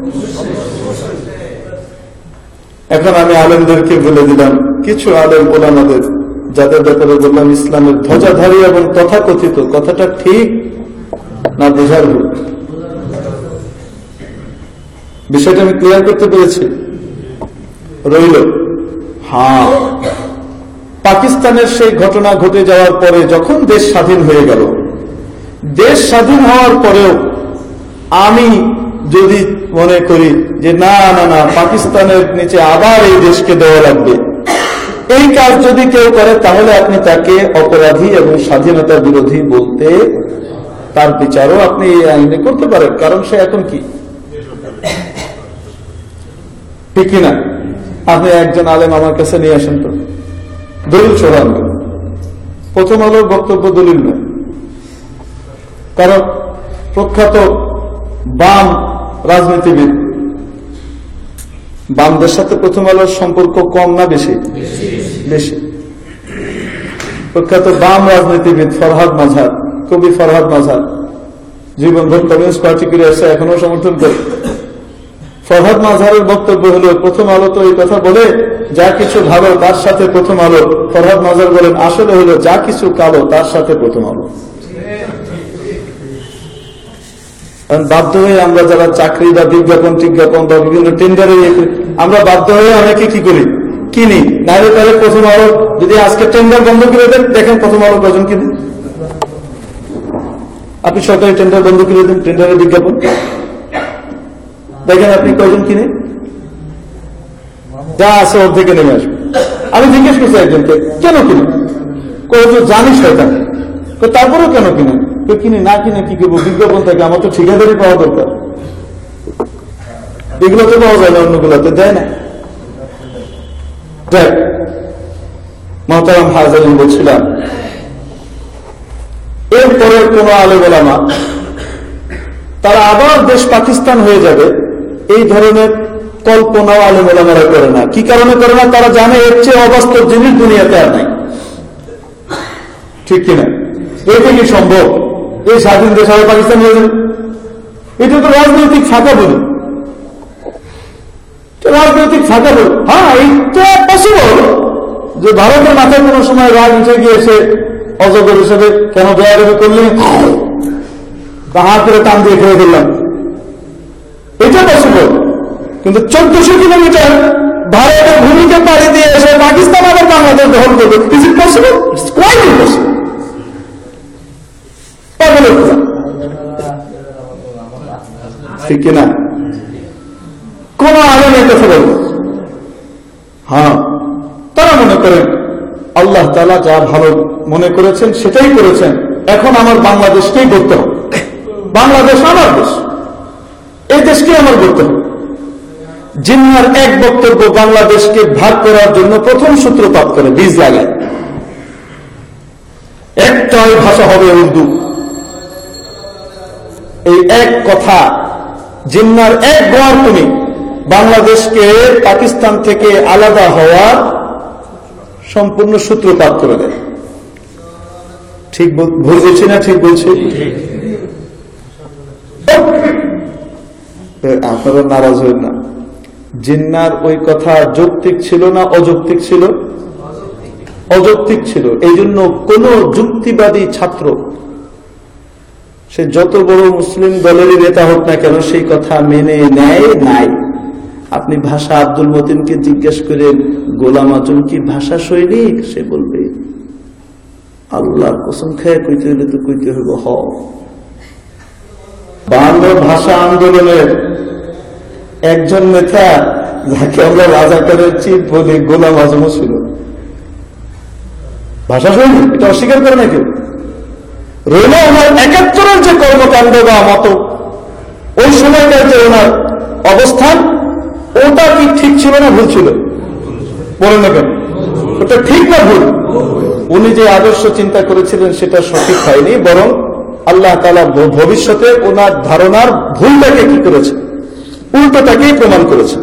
এখন আমি আলেমদেরকে বলে দিলাম, কিছু আলেম ওলামাদের যাদের ব্যাপারে বললাম ইসলামের ধ্বজাধারী এবং তথাকথিত, কথাটা ঠিক না বোঝার ভুল? বিষয়টা আমি ক্লিয়ার করতে পেরেছি? রইল, হ্যাঁ, পাকিস্তানের সেই ঘটনা ঘটে যাওয়ার পরে যখন দেশ স্বাধীন হয়ে গেল, দেশ স্বাধীন হওয়ার পরেও আমি যদি মনে করি যে না না না, পাকিস্তানের নিচে আবার এই দেশকে দেওয়া লাগবে, এই কাজ যদি কেউ করে তাহলে আপনি তাকে অপরাধী এবং স্বাধীনতা বিরোধী বলতে, তার বিচারও আপনি এই আইনে করতে পারেন, কারণ সে এখন কি, ঠিক কিনা? আপনি একজন আলেম আমার কাছে নিয়ে আসেন তো, দলিল সরান। প্রথম আলোর বক্তব্য দলিল নয়, কারণ প্রখ্যাত বাম রাজনীতিবিদ, বামদের সাথে প্রথম আলোর সম্পর্ক কম না বেশি? বেশি। প্রখ্যাত বাম রাজনীতিবিদ ফরহাদ মাঝার, কবি ফরহাদ মাঝার, জীবনভর কমিউনিস্ট পার্টি করে আসছে, এখনো সমর্থন করে। ফরহাদ মাঝারের বক্তব্য হলো, প্রথম আলো তো এই কথা বলে যা কিছু ভালো তার সাথে প্রথম আলো। ফরহাদ মাঝার বলেন, আসলে হলো যা কিছু কালো তার সাথে প্রথম আলো। বাধ্য হয়ে আমরা যারা চাকরি বা বিজ্ঞাপন টিজ্ঞাপন বা বিভিন্ন টেন্ডারে আমরা বাধ্য হয়ে অনেকে কি করি, কিনি, নাহলে তাহলে প্রথম আলো যদি আজকে টেন্ডার বন্ধ করে দেন, দেখেন প্রথম আলো কজন কিনে। আপনি সরকারি টেন্ডার বন্ধ করে দেন, টেন্ডারের বিজ্ঞাপন দেখেন আপনি কয়জন কিনে, যা আছে অর্ধেকে নেমে আসবে। আমি জিজ্ঞেস করছি একজনকে, কেন কিনে? জানিস শয়তান, তারপরেও কেন কিনে? কিনে না কিনে কি করবো, বিজ্ঞাপন থেকে আমার তো ঠিকাদারি পাওয়া দরকার, এগুলোতে পাওয়া যায় না, অন্যগুলোতে দেয় না। দেখ মহতারাম হাজারিন, বলছিলাম এরপরে কোন আলেম ওলামা তারা আবার দেশ পাকিস্তান হয়ে যাবে, এই ধরনের কল্পনাও আলেম ওলামারা করে না। কি কারণে করে না? তারা জানে এর চেয়ে অবাস্তব জিনিস দুনিয়াতে আর নাই, ঠিক কিনা? এটা কি সম্ভব? এই স্বাধীন দেশ আবার পাকিস্তান হয়ে যাবে? এটা তো রাজনৈতিক ফাঁকা বলি, রাজনৈতিক ফাঁকা বলি। হ্যাঁ, এইটা পসিবল যে ভারতের মাথায় কোন সময় রাগ উঠে গিয়েছে, অজগর হিসেবে কেন দয়াদাবি করলে হাত করে টান দিয়ে খেয়ে দিলাম, এটা পসিবল। কিন্তু 1400 কিলোমিটার ভারতের ভূমিকে পাড়ি দিয়ে এসে পাকিস্তান আবার বাংলাদেশ দখল করবে, is it possible? It's quite impossible. ঠিক কিনা? কোন আলেম এই কথা বলবে? হ্যাঁ, তারা মনে করেন আল্লাহ তাআলা যা ভালো মনে করেছেন সেটাই করেছেন, এখন আমার বাংলাদেশকেই করতে হবে, বাংলাদেশ আমার দেশ, এই দেশকে আমার করতে হবে। জিন্নার এক বক্তব্য বাংলাদেশকে ভাগ করার জন্য প্রথম সূত্রপাত করে, বীজ লাগায়, একটাই ভাষা হবে উর্দু। এই এক কথা, জিন্নার এক গোয়ার তুমি বাংলাদেশকে পাকিস্তান থেকে আলাদা হওয়ার সম্পূর্ণ সূত্রপাত করে দেয়। ঠিক ভুল বলছি না? ঠিক বলছি? আপনারা নারাজ হবেন না। জিন্নার ওই কথা যৌক্তিক ছিল না অযৌক্তিক ছিল? অযৌক্তিক ছিল। এই জন্য কোন যুক্তিবাদী ছাত্র, সে যত বড় মুসলিম দলেরই নেতা হোক না কেন, সেই কথা মেনে নেয় নাই। আপনি ভাষা আব্দুল মতিনকে জিজ্ঞেস করেন গোলাম আজম কি ভাষা সৈনিক, সে বলবে আল্লাহর কসম খেয়ে কইতে হলে তো কইতে হইব হ। বাংলা ভাষা আন্দোলনের একজন নেতা যাকে আমরা রাজাকারের চিফ বলি, গোলাম আজমও ছিল ভাষা সৈনিক, এটা অস্বীকার করে না কেউ। রইল ওনার ৭১-এর যে কর্মকাণ্ড বা মত, ওই সময়কার যে ওনার অবস্থান, ওটা কি ঠিক ছিল না ভুল ছিল? বলেন না কেন, ওটা ঠিক না ভুল? উনি যে আদর্শ চিন্তা করেছিলেন সেটা সঠিক হয়নি, বরং আল্লাহ তাআলা ভবিষ্যতে ওনার ধারণার ভুলটাকে কি করেছে, উল্টোটাকেই প্রমাণ করেছে।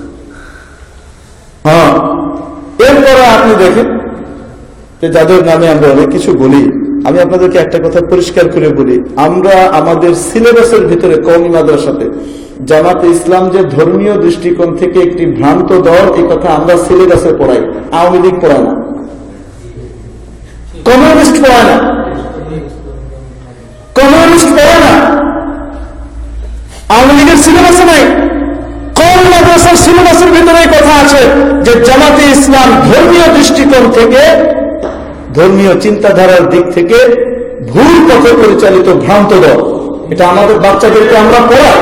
হ্যাঁ, এরপরে আপনি দেখেন যে যাদের নামে আমরা অনেক কিছু বলি, আমি আপনাদেরকে একটা কথা পরিষ্কার করে বলি, আমরা আমাদের সিলেবাসের ভিতরে কওমি মাদ্রাসাতে জামাতে ইসলাম যে ধর্মীয় দৃষ্টিকোণ থেকে একটি ভ্রান্ত দল, এই কথা আমরা সিলেবাসে পড়াই। আওয়ামী লীগ পড়ায় না, কমিউনিস্ট পড়ায় না, কমিউনিস্ট পড়ায় না, আওয়ামী লীগের সিলেবাসে নাই। কওমি মাদ্রাসার সিলেবাসের ভিতরে কথা আছে যে জামাতে ইসলাম ধর্মীয় দৃষ্টিকোণ থেকে, ধর্মীয় চিন্তাধারার দিক থেকে ভুল পথে পরিচালিত ভ্রান্ত দল। এটা আমাদের বাচ্চাদেরকে আমরা পড়াই,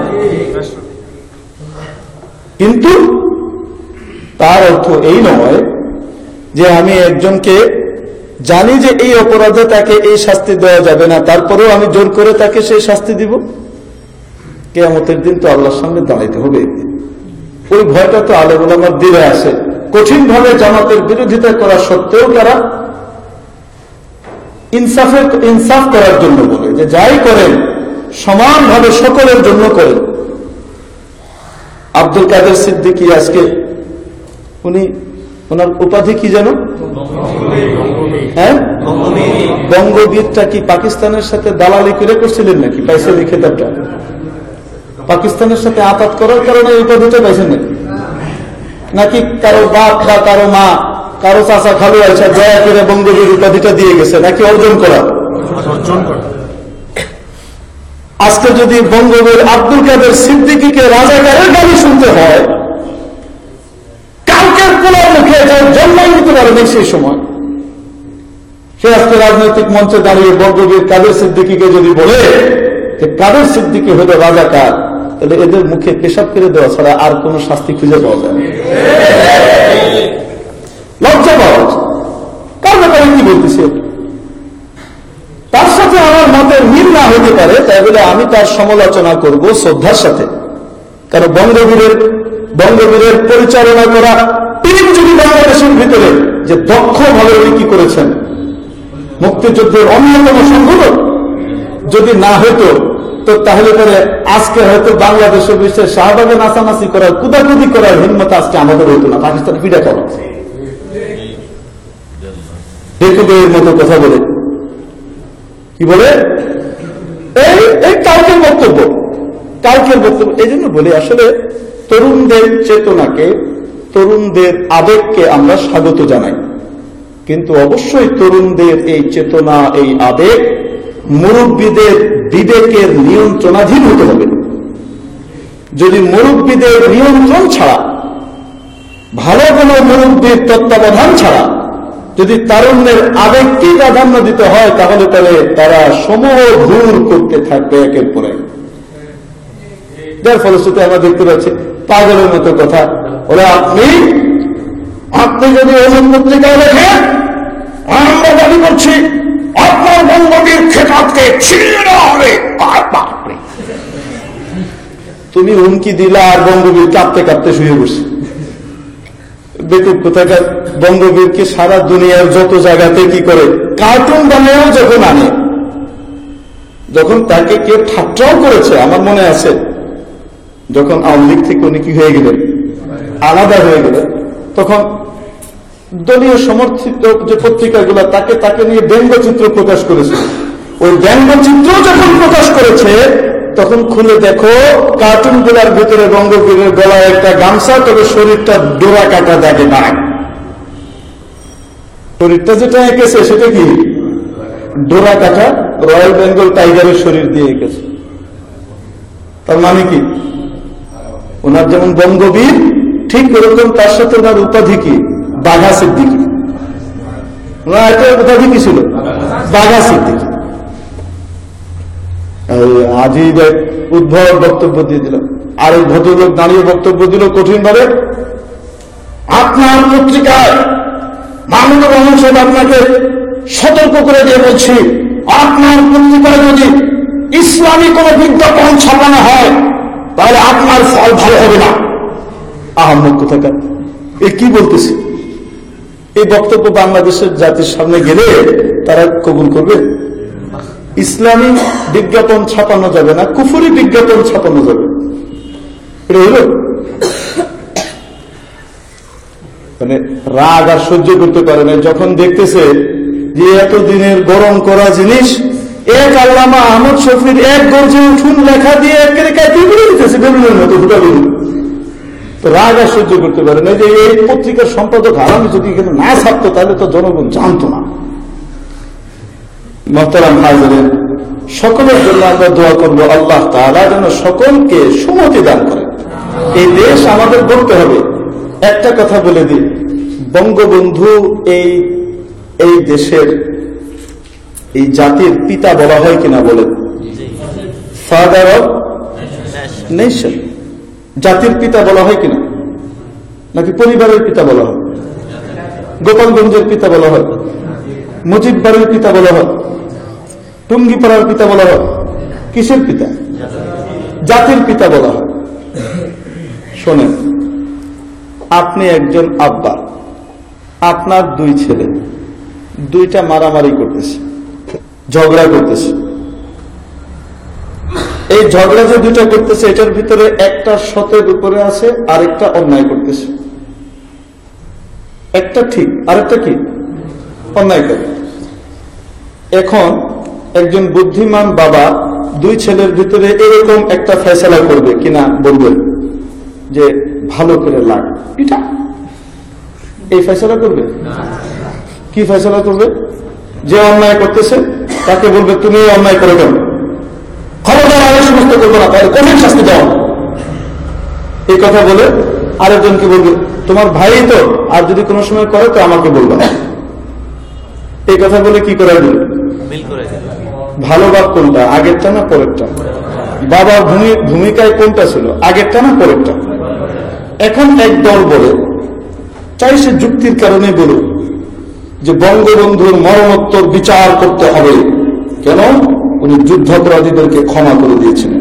কিন্তু তার অর্থ এই নয় যে আমি একজনকে জানি যে এই অপরাধে তাকে এই শাস্তি দেওয়া যাবে না, তারপরেও আমি জোর করে তাকে সেই শাস্তি দিব। কিয়ামতের দিন তো আল্লাহর সামনে দাঁড়াইতে হবে। ওই ভয়টা তো আলেম ওলামার দিলে আসে। কঠিন ভাবে জামাতের বিরোধিতা করা সত্ত্বেও তারা ইনসাফ করার জন্য বলে যে যাই করেন সমানভাবে সকলের জন্য করেন। আব্দুল কাদের সিদ্দিকী আজকে উনি, ওনার উপাধি কি জানো? হ্যাঁ, বঙ্গবীরটা কি পাকিস্তানের সাথে দালালি করে করছিলেন নাকি? পাইছেন এই খেতাবটা? পাকিস্তানের সাথে আতাত করার কারণে এই উপাধিটা পাইছেন নাকি কারো বাপ বা কারো মা, কারো চাচা খালু আইসা দয়া করে বঙ্গবীর উপাধিটা দিয়ে গেছে, নাকি অর্জন করা? আজকে যদি বঙ্গবীর আব্দুল কাদের সিদ্দিকীকে রাজাকারের গালি শুনতে হয়, কালকের পোলার মুখে জন্মাই নিতে পারেনি সেই সময়, সে আজকে রাজনৈতিক মঞ্চে দাঁড়িয়ে বঙ্গবীর কাদের সিদ্দিকীকে যদি বলে যে কাদের সিদ্দিকী হলো রাজাকার, তাহলে এদের মুখে পেশাব করে দেওয়া ছাড়া আর কোন শাস্তি খুঁজে পাওয়া যায় না। লজ্জা পাওয়া উচিত। কার ব্যাপারে কি বলতেছি? তার সাথে আমার মতের মিল না হতে পারে, তাই বলে আমি তার সমালোচনা করব শ্রদ্ধার সাথে। কারণ বঙ্গবীরের পরিচালনা করা টিম যদি বাংলাদেশের ভিতরে যে দক্ষভাবে উনি কি করেছেন, মুক্তিযুদ্ধের অন্যতম সংগঠন যদি না হতো, তো তাহলে পরে আজকে হয়তো বাংলাদেশের বিশ্বের শাহবাগে নাচানাচি করার, কুদাকুদি করার হিম্মত আজকে আমাদের হইতো না। পাকিস্তান পিঠা করা বেকুবের মতো কথা বলে, কি বলে এই কালকের বক্তব্য এই জন্য বলি, আসলে তরুণদের চেতনাকে, তরুণদের আবেগকে আমরা স্বাগত জানাই, কিন্তু অবশ্যই তরুণদের এই চেতনা, এই আবেগ মুরব্বীদের বিবেকের নিয়ন্ত্রণাধীন হতে হবে। যদি মুরব্বীদের নিয়ন্ত্রণ ছাড়া, ভালো কোনো মুরব্বীর তত্ত্বাবধান ছাড়া যদি তারুণ্যের আবেগকে প্রাধান্য দিতে হয়, তাহলে তারা সমূহ ভুল করতে থাকবে একের পর এক। যার ফলশ্রুতি আমরা দেখতে পাচ্ছি পাগলের মতো কথা। ওরা আপনি যদি ওজন পত্রিকায় লেখেন, আমরা দাবি করছি আপনার বঙ্গবীর খেতাবকে ছিনিয়ে নেওয়া হবে। তুমি হুমকি দিলা আর বঙ্গবীর কাঁপতে কাঁপতে শুয়ে বসে। বেকুব কোথাকার, বঙ্গবীরকে সারা দুনিয়ার যত জায়গাতে কি করে কার্টুন বানিয়েও যখন আনে, যখন তাকে কেউ ঠাট্টাও করেছে, আমার মনে আছে যখন আওয়ামী লীগ থেকে উনি কি হয়ে গেলেন, আলাদা হয়ে গেলেন, তখন দলীয় সমর্থিত যে পত্রিকাগুলো তাকে নিয়ে ব্যঙ্গচিত্র প্রকাশ করেছে। ওই ব্যঙ্গচিত্র যখন প্রকাশ করেছে, তখন খুলে দেখো কার্টুন গুলার ভিতরে বঙ্গবীরের গলায় একটা গামছা, তবে শরীরটা ডোরা কাটা দাগে না। শরীরটা যেটা এঁকেছে সেটা কি ডোরা কাটা, রয়্যাল বেঙ্গল টাইগারের শরীর দিয়ে এঁকেছে। তার মানে কি ওনার যেমন বঙ্গবীর, ঠিক ওরকম তার সাথে ওনার উপাধি কি? বাঘা সিদ্দিকী। ওনার একটা উপাধি কি ছিল? বাঘা সিদ্দিকী। আজীব এক উদ্ভট বক্তব্য দিয়ে দিল। আর এই ভদ্রলোক দাঁড়িয়ে বক্তব্য দিল কঠিন ভাবে, আপনার পত্রিকায় মাননীয় রহমান সাহেব আপনাকে সতর্ক করে দিয়ে বলছি, আপনার পত্রিকায় যদি ইসলামী কোন বিজ্ঞাপন ছাপানো হয় তাহলে আপনার ফল ভালো হবে না। আহম্মদ কোথাকার, এ কি বলতেছে? এই বক্তব্য বাংলাদেশের জাতির সামনে গেলে তারা কবুল করবে? ইসলামী বিজ্ঞাপন ছাপানো যাবে না, কুফরি বিজ্ঞাপন ছাপানো যাবে, এটা হইল? মানে রাগ আর সহ্য করতে পারে না যখন দেখতেছে যে এতদিনের গরম করা জিনিস এক আল্লামা আহমদ শফির এক গর্জে উঠুন লেখা দিয়ে দিতেছে বেলুনের মতো হুটা বেলুন। তো রাগ আর সহ্য করতে পারে না যে এই পত্রিকার সম্পাদক হারামি যদি এখানে না ছাপতো তাহলে তো জনগণ জানতো না। মোহতারাম হাজিরিন, সকলের জন্য আমরা দোয়া করবো আল্লাহ তাআলা যেন সকলকে সুমতি দান করেন। এই দেশ আমাদের গড়তে হবে। একটা কথা বলে দিই, বঙ্গবন্ধু এই দেশের এই জাতির পিতা বলা হয় কিনা বলেন? ফাদার অফ নেশন, জাতির পিতা বলা হয় কিনা? নাকি পরিবারের পিতা বলা হয়? গোপালগঞ্জের পিতা বলা হয়, মুজিববাড়ির পিতা বলা হয়, টুঙ্গিপাড়ার পিতা বলা হয়? কিসের পিতা? জাতির পিতা বলা হয়। শোনেন, আপনি একজন আব্বা, আপনার দুই ছেলে, দুইটা মারামারি করতেছে, ঝগড়া করতেছে। এই ঝগড়া যে দুইটা করতেছে এটার ভিতরে একটা সতের উপরে আছে, আরেকটা অন্যায় করতেছে। একটা ঠিক, আরেকটা কি? অন্যায় করে। এখন একজন বুদ্ধিমান বাবা দুই ছেলের ভিতরে এরকম একটা ফয়সালা করবে কিনা, বলবেন যে ভালো করে লাগ, এটা এই ফয়সালা করবে? কি ফয়সালা করবে? যে অন্যায় করতেছে তাকে বলবে তুমি অন্যায় করে কেন, খবরদার আগে সমস্ত করবো না, তাহলে কঠিন শাস্তি দাও। এই কথা বলে আরেকজনকে বলবে তোমার ভাই তো, আর যদি কোনো সময় করে তো আমাকে বলবে। এই কথা বলে কি করে দিল? ভালো বাপ কোনটা, আগেরটা না পরেরটা? বাবার ভূমিকায় কোনটা ছিল, আগেরটা না পরেরটা? এখন এক দল বলে, চাই সে যুক্তির কারণে বলুন, যে বঙ্গবন্ধুর মরণোত্তর বিচার করতে হবে। কেন? উনি যুদ্ধাপরাধীদেরকে ক্ষমা করে দিয়েছিলেন,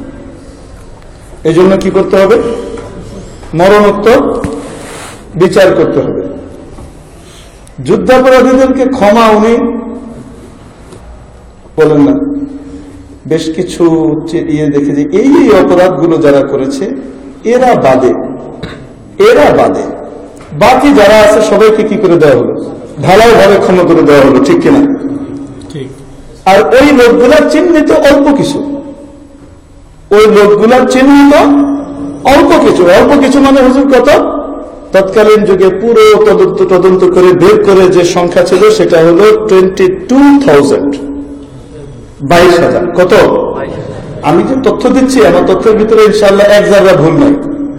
এই জন্য কি করতে হবে? মরণোত্তর বিচার করতে হবে। যুদ্ধাপরাধীদেরকে ক্ষমা উনি বলেন না। বেশ কিছু দেখে যে এই অপরাধগুলো যারা করেছে এরা বাদে বাকি যারা আছে সবাইকে কি করে দেওয়া হলো? ঢালাই ভাবে ক্ষমা করে দেওয়া হলো, ঠিক কিনা? আর ওই লোকগুলা চিহ্নিত অল্প কিছু, অল্প কিছু মানে হুজুর কত? তৎকালীন যুগে পুরো তদন্ত করে বের করে যে সংখ্যা ছিল সেটা হলো 22,000, 22,000। কত? আমি যে তথ্য দিচ্ছি আমার তথ্যের ভিতরে ইনশাআল্লাহ এক জায়গা ভুল নাই,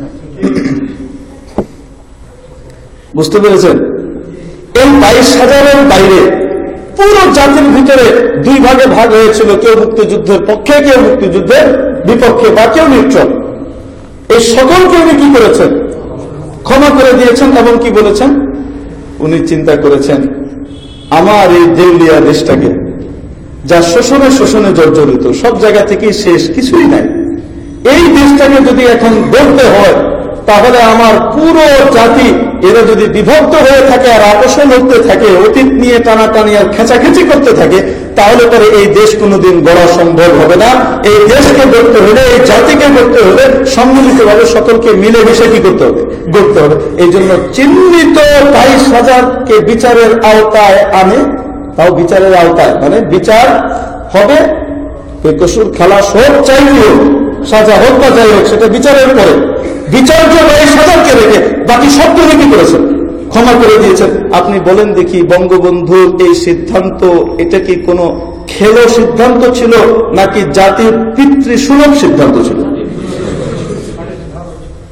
বুঝতে পেরেছেন? এই 22,000-এর বাইরে পুরো জাতির ভিতরে দুই ভাগে ভাগ হয়েছিল, কেউ মুক্তিযুদ্ধের পক্ষে, কেউ মুক্তিযুদ্ধের বিপক্ষে, বা কেউ নিউট্রাল। এই সকলকে উনি কি করেছেন? ক্ষমা করে দিয়েছেন। এবং কি বলেছেন? উনি চিন্তা করেছেন আমার এই দেউলিয়া দেশটাকে, যা শোষণে জর্জরিত, সব জায়গা থেকে শেষ, কিছুই নাই, এই দেশটাকে যদি এখন গড়তে হয় তাহলে আমার পুরো জাতি এরা যদি বিভক্ত হয়ে থাকে আর আকর্ষণ হতে থাকে, অতীত নিয়ে টানাটানি আর খেঁচাখেঁচি করতে থাকে, তাহলে পরে এই দেশ কোনোদিন গড়া সম্ভব হবে না। এই দেশকে গড়তে হলে, এই জাতিকে গড়তে হলে সম্মিলিতভাবে সকলকে মিলেমিশে কি করতে হবে? গড়তে হবে। এই জন্য চিহ্নিত 22,000-কে বিচারের আওতায় আনে, তাও বিচারের আওতায়, মানে বিচার হবে, বেকসুর খালাস হোক চাইলেও, সাজা হোক বা যাই হোক, সেটা বিচারের পরে। বিচার্য 22,000-কে রেখে বাকি সবগুলো কি করেছেন? ক্ষমা করে দিয়েছেন। আপনি বলেন দেখি, বঙ্গবন্ধুর এই সিদ্ধান্ত, এটা কি কোনো খেলো সিদ্ধান্ত ছিল নাকি জাতির পিতৃসুলভ সিদ্ধান্ত ছিল?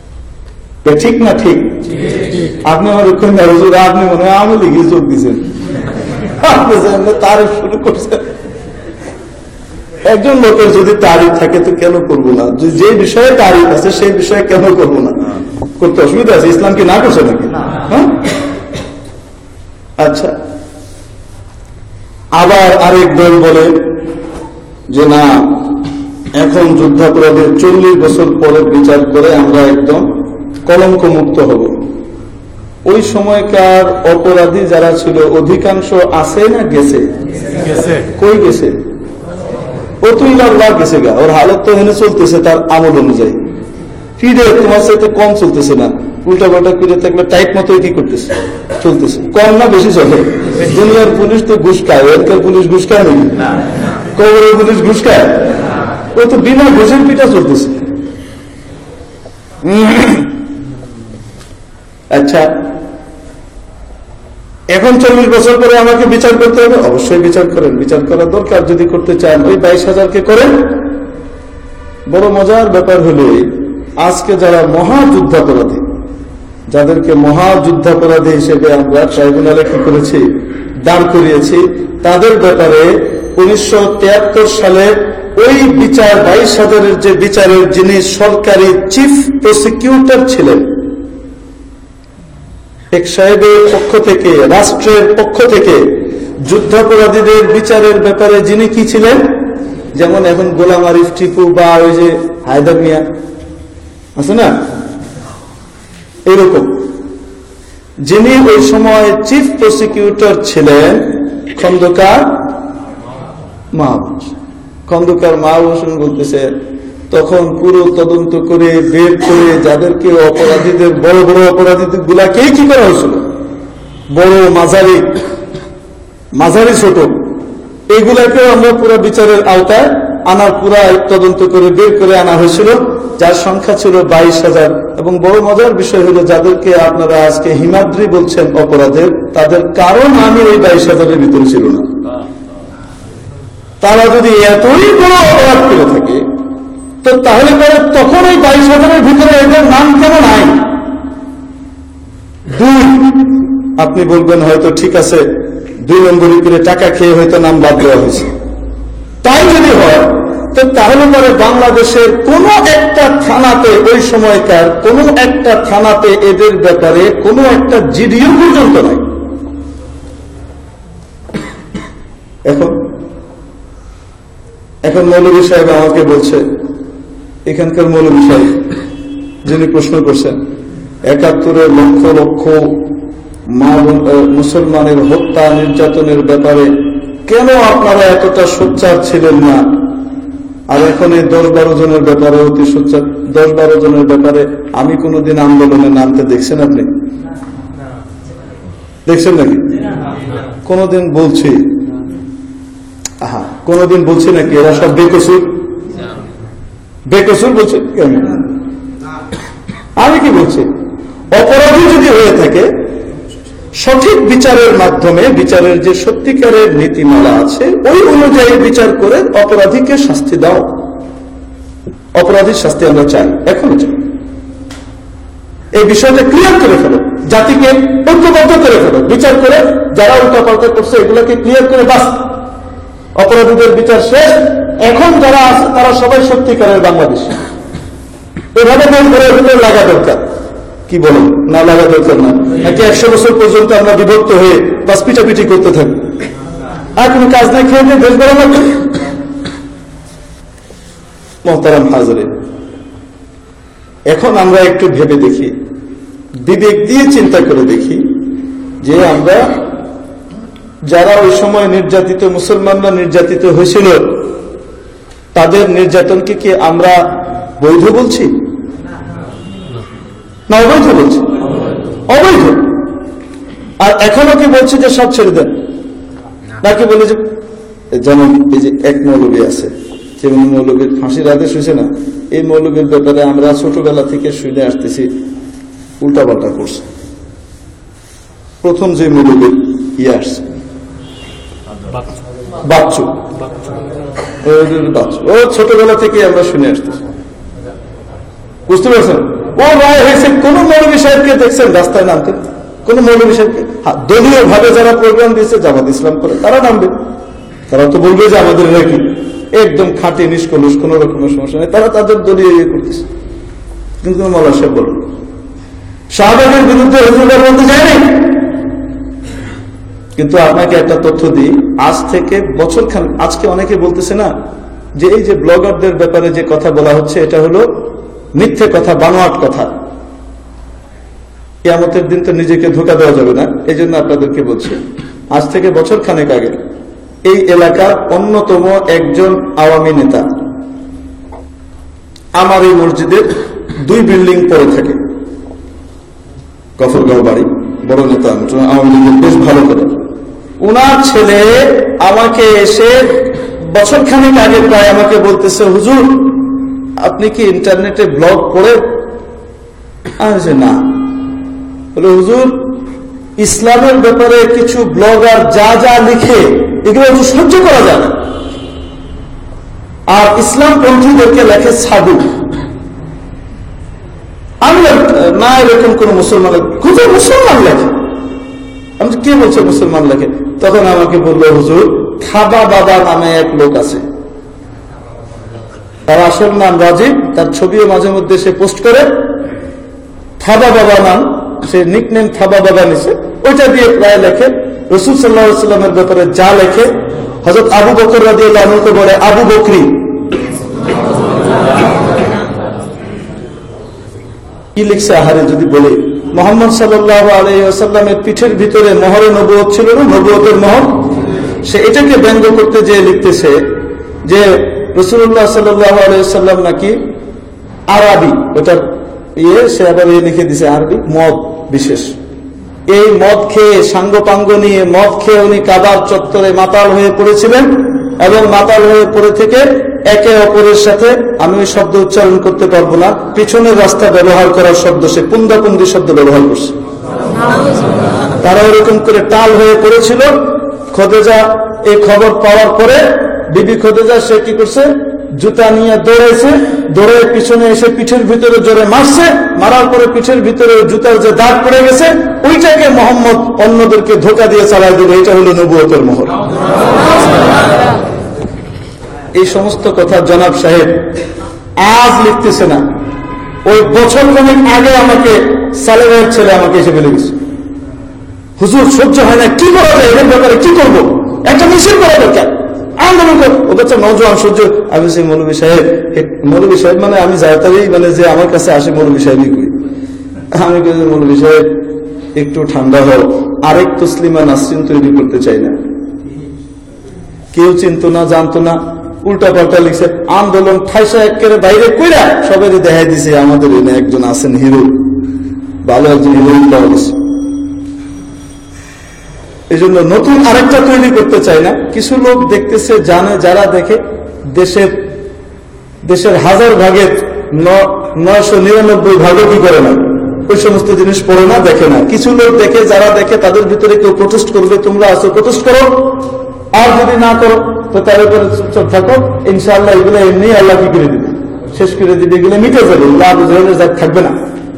ঠিক না ঠিক? আপনি আমার আপনি মনে হয় আমি লিখে যোগ দিচ্ছেন, আপনি তারিফ শুরু করছেন। একজন লোকের যদি তারিফ থাকে তো কেন করবো না? যে বিষয়ে তারিফ আছে সেই বিষয়ে কেন করবো না? করতে অসুবিধা আছে? ইসলাম কি না করছে নাকি? হ্যাঁ, আচ্ছা। আবার আরেক দল বলে যে না, এখন যুদ্ধাপরাধের 40 বছর পরে বিচার করে আমরা একদম কলঙ্ক মুক্ত হব। ওই সময়কার অপরাধী যারা ছিল অধিকাংশ আছে না গেছে? কই গেছে? ও তো ইল্লাল্লাহ গেছে গা, ওর হালত তো হেনে চলতেছে তার আমল অনুযায়ী। ফিরে তোমার সাথে কম চলতেছে না, উল্টা পাল্টা করে থাকলে টাইট মতোই কি করতেছে, চলতেছে। কম না বেশি চলে? দুনিয়ার পুলিশ তো ঘুষ খায়, ওরকার পুলিশ ঘুষ খায় নাকি? কবরের পুলিশ ঘুষ খায়? ও তো বিনা ঘুষের পিঠা চলতেছে। আচ্ছা, এখন 40 বছর পরে আমাকে বিচার করতে হবে? অবশ্যই বিচার করেন, বিচার করার দরকার। যদি করতে চান ওই 22,000-কে করেন। বড় মজার ব্যাপার হলো আজকে যারা মহাযুদ্ধাপরাধী, যাদেরকে মহাযুদ্ধাপরাধী হিসেবে আমরা ট্রাইব্যুনালে কি করেছি, দাঁড় করিয়েছি, তাদের ব্যাপারে 1973 সালে ওই বিচার 22,000-এর যে বিচারের যিনি সরকারি চিফ প্রসিকিউটর ছিলেন, এক সাহেবের পক্ষ থেকে, রাষ্ট্রের পক্ষ থেকে যুদ্ধাপরাধীদের বিচারের ব্যাপারে যিনি কি ছিলেন, যেমন এখন গোলাম আরিফ টিপু বা ওই যে হায়দার মিয়া আছে না, এরকম যিনি ওই সময় চিফ প্রসিকিউটর ছিলেন, খন্দকার মাহবুব। খন্দকার মাহবুব হোসেন বলতেছে, তখন পুরো তদন্ত করে বের করে যাদেরকে অপরাধীদের, বড় বড় অপরাধীদের গুলাকেই কি করা হয়েছিল, বড় মাঝারি ছোট এইগুলাকেও আমরা পুরো বিচারের আওতায় আনার পুরা তদন্ত করে বের করে আনা হয়েছিল, যার সংখ্যা ছিল 22,000। এবং বড় মজার বিষয় হলো, যাদেরকে আপনারা আজকে হিমাদ্রি বলছেন অপরাধের, তাদের কারণ আমি ওই 22,000-এর ভিতরে ছিল না। তারা যদি এতই বড় অপরাধ করে থাকে তো তাহলে পরে তখন ওই 22,000-এর ভিতরে এদের নাম কেন নাই? দুই, আপনি বলবেন হয়তো ঠিক আছে 2 নম্বরই করে টাকা খেয়ে হয়তো নাম বাদ দেওয়া হয়েছে। তাই যদি হয় তো তাহলে পরে বাংলাদেশের কোন একটা থানাতে, ওই সময়কার কোন একটা থানাতে এদের ব্যাপারে কোন একটা জিডিও পর্যন্ত নাই। এখন মৌলভী সাহেব আমাকে বলছে, এখানকার মৌলভী সাহেব যিনি প্রশ্ন করছেন, 71-এ লক্ষ লক্ষ মুসলমানের হত্যা নির্যাতনের ব্যাপারে কেন আপনারা এতটা সোচ্চার ছিলেন না, আর এখন এই 10-12 জনের ব্যাপারে অতি সোচ্চার? 10-12 জনের ব্যাপারে আমি কোনোদিন আন্দোলনে নামতে দেখছেন আপনি? দেখছেন নাকি? কোনোদিন বলছি? কোনোদিন বলছি নাকি এরা সব বেকসুর বলছে? আমি কি বলছি, অপরাধী যদি হয়ে থাকে সঠিক বিচারের মাধ্যমে, বিচারের যে সত্যিকারের নীতিমালা আছে ওই অনুযায়ী বিচার করে অপরাধীকে শাস্তি দাও। অপরাধীর শাস্তি আমরা চাই, এখনো চাই। এই বিষয়টা ক্লিয়ার করে ফেলো, জাতিকে ঐক্যবদ্ধ করে ফেলো, বিচার করে যারা উল্টাপাল্টা করছে এগুলোকে ক্লিয়ার করে বাস, অপরাধীদের বিচার শেষ। এখন যারা আছে তারা সবাই সত্যিকারের বাংলাদেশী। এভাবে ঘরের ভিতরে লাগা দরকার, কি বলেন? না লাগা দরকার না? নাকি 100 বছর পর্যন্ত আমরা বিভক্ত হয়ে বাস পিটাপিটি করতে থাকি, আর কোন কাজ না খেয়ে দেশ গড়া লাগবে? মোহতারাম হাজরে, এখন আমরা একটু ভেবে দেখি, বিবেক দিয়ে চিন্তা করে দেখি যে আমরা যারা ওই সময় নির্যাতিত, মুসলমানরা নির্যাতিত হয়েছিল, তাদের নির্যাতনকে কি আমরা বৈধ বলছি না অবৈধ বলছি? অবৈধ। আর এখনো কি বলছি যে সব ছেড়ে দেন? নাকি বলে যে, যেমন এই যে এক মৌলবী আছে, যে মৌলবীর ফাঁসির আদেশ হয়েছে না, এই মৌলবীর ব্যাপারে আমরা ছোটবেলা থেকে শুনে আসতেছি উল্টাপাল্টা করছে। প্রথম যে মৌলবী আসছে বাচ্চু, ও ছোটবেলা থেকে আমরা শুনে আসতেছি, বুঝতে পারছেন? ও রায় হয়েছে। কোন মৌলভী সাহেবকে দেখছেন রাস্তায় নামতে? কোন মৌলভী সাহেবকে? দলীয় ভাবে যারা প্রোগ্রাম দিয়েছে জামাত ইসলাম করে তারা নামবে, তারা তো বলবে যে আমাদের এরা কি একদম খাঁটি নিষ্কলুষ, কোন রকমের সমস্যা নেই, তারা তাদের দলীয় ইয়ে করতেছে। কিন্তু মৌলা সাহেব বলুন শাহবাগের বিরুদ্ধে হুজুররা বলতে যায়নি। কিন্তু আপনাকে একটা তথ্য দিই, আজ থেকে বছর খান, আজকে অনেকে বলতেছে না যে এই যে ব্লগারদের ব্যাপারে যে কথা বলা হচ্ছে এটা হলো মিথ্যে কথা, বানোয়াট কথা। কিয়ামতের দিন তো নিজেকে ধোঁকা দেওয়া যাবে না, এই জন্য আপনাদেরকে বলছি। আজ থেকে বছর খানেক আগে এই এলাকার অন্যতম একজন আওয়ামী নেতা আমার এই মসজিদের 2 বিল্ডিং পরে থাকে, গফরগাঁও বাড়ি, বড় নেতা, আওয়ামী লীগের বেশ ভালো করে। উনার ছেলে আমাকে এসে বছর খানেক আগে প্রায় আমাকে বলতেছে, হুজুর আপনি কি ইন্টারনেটে ব্লগ পড়ে? আমি বলছি না। বলে হুজুর ইসলামের ব্যাপারে কিছু ব্লগার যা যা লিখে এগুলো একটু সহ্য করা যায় না, আর ইসলাম পন্থীদেরকে লেখে সাধু। আমি না এরকম কোন মুসলমান, খুঁজে মুসলমান লেখে। আমি কে বলছে মুসলমান লেখে? তখন আমাকে বললো হুজুর খাবা বাবা নামে এক লোক আছে, তার আসল নাম রাজীব, তার ছবিও মাঝে মধ্যে সে পোস্ট করে, থাবা বাবা নাম, সে নিকনেম থাবা বাবা নিছে, ওইটা দিয়ে প্রায় লেখে রাসূল সাল্লাল্লাহু আলাইহি ওয়াসাল্লামের ব্যাপারে যা লেখে। হযরত আবু বকর রাদিয়াল্লাহু আনহুকে বলে আবু বকরি। কি লিখছে আহারে যদি বলে, মুহাম্মদ সাল্লাল্লাহু আলাইহি ওয়াসাল্লামের পিঠের ভিতরে মোহরে নবুয়ত ছিল না, নবুয়তের মোহর। সে এটাকে ব্যঙ্গ করতে যে লিখতেছে যে রাসূলুল্লাহ সাল্লাল্লাহু আলাইহি ওয়াসাল্লাম নাকি আরবি, ওটার সে আবার লিখে দিছে আরবি মদ বিশেষ। এই মদ খেয়ে সাঙ্গপাঙ্গ নিয়ে মদ খেয়ে উনি কাবার চত্বরে মাতাল হয়ে পড়েছিলেন, এবং মাতাল হয়ে পড়ে থেকে একে অপরের সাথে, আমি ওই শব্দ উচ্চারণ করতে পারবো না, পিছনের রাস্তা ব্যবহার করার শব্দ, সে পুন্দাপুন্দি শব্দ ব্যবহার করছে। তারা ওরকম করে টাল হয়ে পড়েছিল। খোদেজা এই খবর পাওয়ার পরে বিবি খোদেজা সে কি করছে, জুতা নিয়ে দৌড়াইছে, দৌড়ে পিছনে এসে পিঠের ভিতরে জোরে মারছে, মারার পরে পিঠের ভিতরে জুতার যে দাগ পড়ে গেছে ওইটাকে মোহাম্মদ অন্যদেরকে ধোঁকা দিয়ে চালাই দিল। এটা হলো নবুয়তের মোহর। এই সমস্ত কথা জনাব সাহেব আজ লিখতেছে না, ওই বছর খানেক আগে আমাকে সালেমের ছেলে আমাকে এসে বলে গেছে, হুজুর সহ্য হয় না, কি করা যায়, এদের ব্যাপারে কি করবো, একটা মিছিল করা দরকার, আন্দোলন কর। ও বাচ্চা নওজোয়ান সহ্য। আমি সেই মৌলভী সাহেব মানে আমি যাতারি মানে যে আমার কাছে আসে মৌলভী সাহেবই করি। আমি মৌলভী সাহেব একটু ঠান্ডা হও, আরেক তসলিমা নাসরিন তৈরি করতে চাই না। কেউ চিনতো না, জানতো না, উল্টা পাল্টা লিখছে, আন্দোলন ঠাইসা একেবারে বাইরে কইরা সবাই দেখাই দিছে আমাদের এনে একজন আছেন হিরো, ভালো একজন হিরোইন পাওয়া গেছে। এই জন্য নতুন আরেকটা তৈরি করতে চাই না। কিছু লোক দেখতেছে, জানে, যারা দেখে দেশের 1000 ভাগের 999 ভাগও কি করে না, ওই সমস্ত জিনিস পড়ে না, দেখে না। কিছু লোক দেখে, যারা দেখে তাদের ভিতরে কেউ প্রোটেস্ট করবে, তোমরা আসো প্রোটেস্ট করো, আর যদি না করো তো তার উপরে চুপ থাকো, ইনশাআল্লাহ এগুলো এমনি আল্লাহ কি করে দিবে, শেষ করে দিবে, এগুলো মিটে যাবে, লাভ থাকবে না।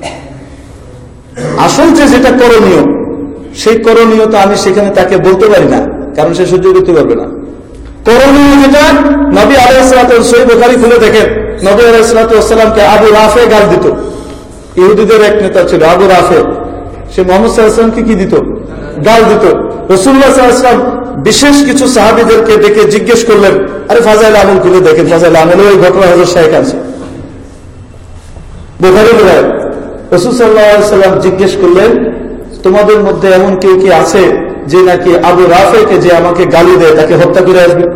আসল যেটা করণীয়, সেই করণীয় তো আমি সেখানে তাকে বলতে পারি না, কারণ সে সহ্য করতে পারবে না। করণীয় যেটা, নবী আলাইহিস সালাতু সহিহ বুখারী খুলে দেখেন, নবী আলাইহিস সালাতু ওয়াসসালামকে আবু রাফে গাল দিত। ইহুদিদের এক নেতা ছিল আবু রাফে, সে মুহাম্মদ সাল্লাল্লাহু আলাইহি ওয়াসাল্লামকে কি দিত, গাল দিত। রাসূলুল্লাহ সাল্লাল্লাহু আলাইহি ওয়াসাল্লাম বিশেষ কিছু সাহাবীদেরকে ডেকে জিজ্ঞেস করলেন, আরে ফাজাইল আমল খুলে দেখেন, ফাজাইল আমলে ওই ঘটনা হযরত শাইখ আছে বুখারী riwayat। রাসূল সাল্লাল্লাহু আলাইহি ওয়াসাল্লাম জিজ্ঞেস করলেন, তোমাদের মধ্যে এমন কেউ কি আছে যে নাকি আবু রাফেকে যে আমাকে গালি দেয় তাকে হত্যা করে আসবে?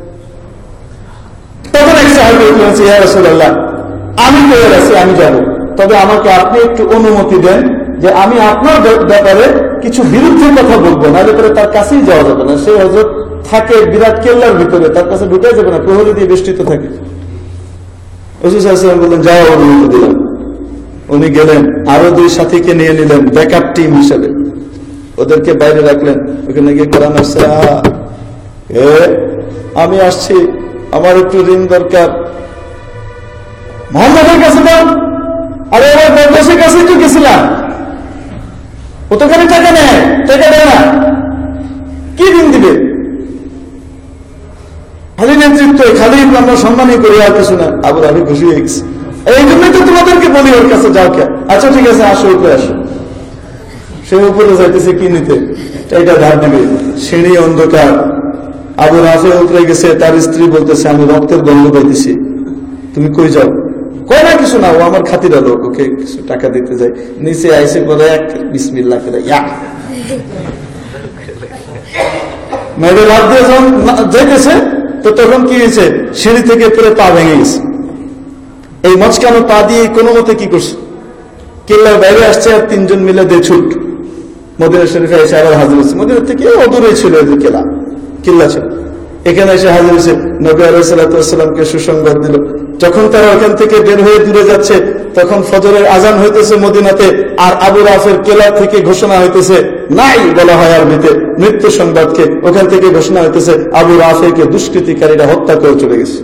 তখন এক সাহাবী বলেছে, ইয়া রাসূলুল্লাহ আমি তৈরি আছি, আমি যাব, তবে আমাকে আপনি একটু অনুমতি দেন যে আমি আপনার ব্যাপারে কিছু বিরুদ্ধে কথা বলবো, নাহলে পরে তার কাছেই যাওয়া যাবে না। সেই হযরত থাকে বিরাট কেল্লার ভিতরে, তার কাছে ঢুকে যাবে না, প্রহরী দিয়ে বেষ্টিত থাকে। রাসূল সাল্লাল্লাহু আলাইহি ওয়াসাল্লাম বললেন, যাও, অনুমতি দিলাম। উনি গেলেন, আরো 2 সাথীকে নিয়ে নিলেন ব্যাকআপ টিম হিসেবে, ওদেরকে বাইরে রাখলেন। ওখানে গিয়ে কোরআন আসছে, আমি আসছি, আমার একটু ঋণ দরকার, মোহাম্মদের কাছে দাও। আরে আমার বদমাসের কাছে তো গেছিলাম, ও তো খালি টাকা নেয়, টাকা দেয় না, কি দিন দিবে? খালি নেতৃত্ব, খালি আমরা সম্মানই করি, আর কিছু না। আবার আমি খুশি হয়ে গেছি। এই জন্যই তো তোমাদেরকে বলি ওর কাছে যাও কে। আচ্ছা ঠিক আছে, আসো উপরে আসো। সে উপরে যাইতেছে কি নিতে, এটা ধার নেবে, সিঁড়ি অন্ধকার। আবু রাফে উপরে গেছে, তার স্ত্রী বলতেছে আমি রক্তের গন্ধ পাইতেছি, তুমি কই যাও? কয় না কিছু না, ও আমার খাতির লোক, ওকে কিছু টাকা দিতে যায়। নিচে আইসে করে এক বিসমিল্লাহ করে মেয়েদের লাভ দিয়ে যখন যেতেছে, তো তখন কি হয়েছে, সিঁড়ি থেকে পরে পা ভেঙে গেছে। এই মচকানো পা দিয়ে কোনো মতে কি করছে, কেল্লার বাইরে আসছে, আর তিনজন মিলে দিয়ে ছুট মদিনা শরীফে এসে আবার হাজির হয়েছে। মদিনা থেকে অদূরে ছিল যে কিল্লা ছিল, এখানে এসে হাজির হয়েছে। নবী আলাইহিস সালামকে সুসংবাদ দিল। যখন তারা ওখান থেকে বের হয়ে দূরে যাচ্ছে, তখন ফজরের আজান হইতেছে মদিনাতে, আর আবু রাফের কেলা থেকে ঘোষণা হইতেছে, নাই বলা হয় আরবিতে, মৃত্যু সংবাদকে। ওখান থেকে ঘোষণা হইতেছে আবু রাফেকে দুষ্কৃতিকারীরা হত্যা করে চলে গেছে।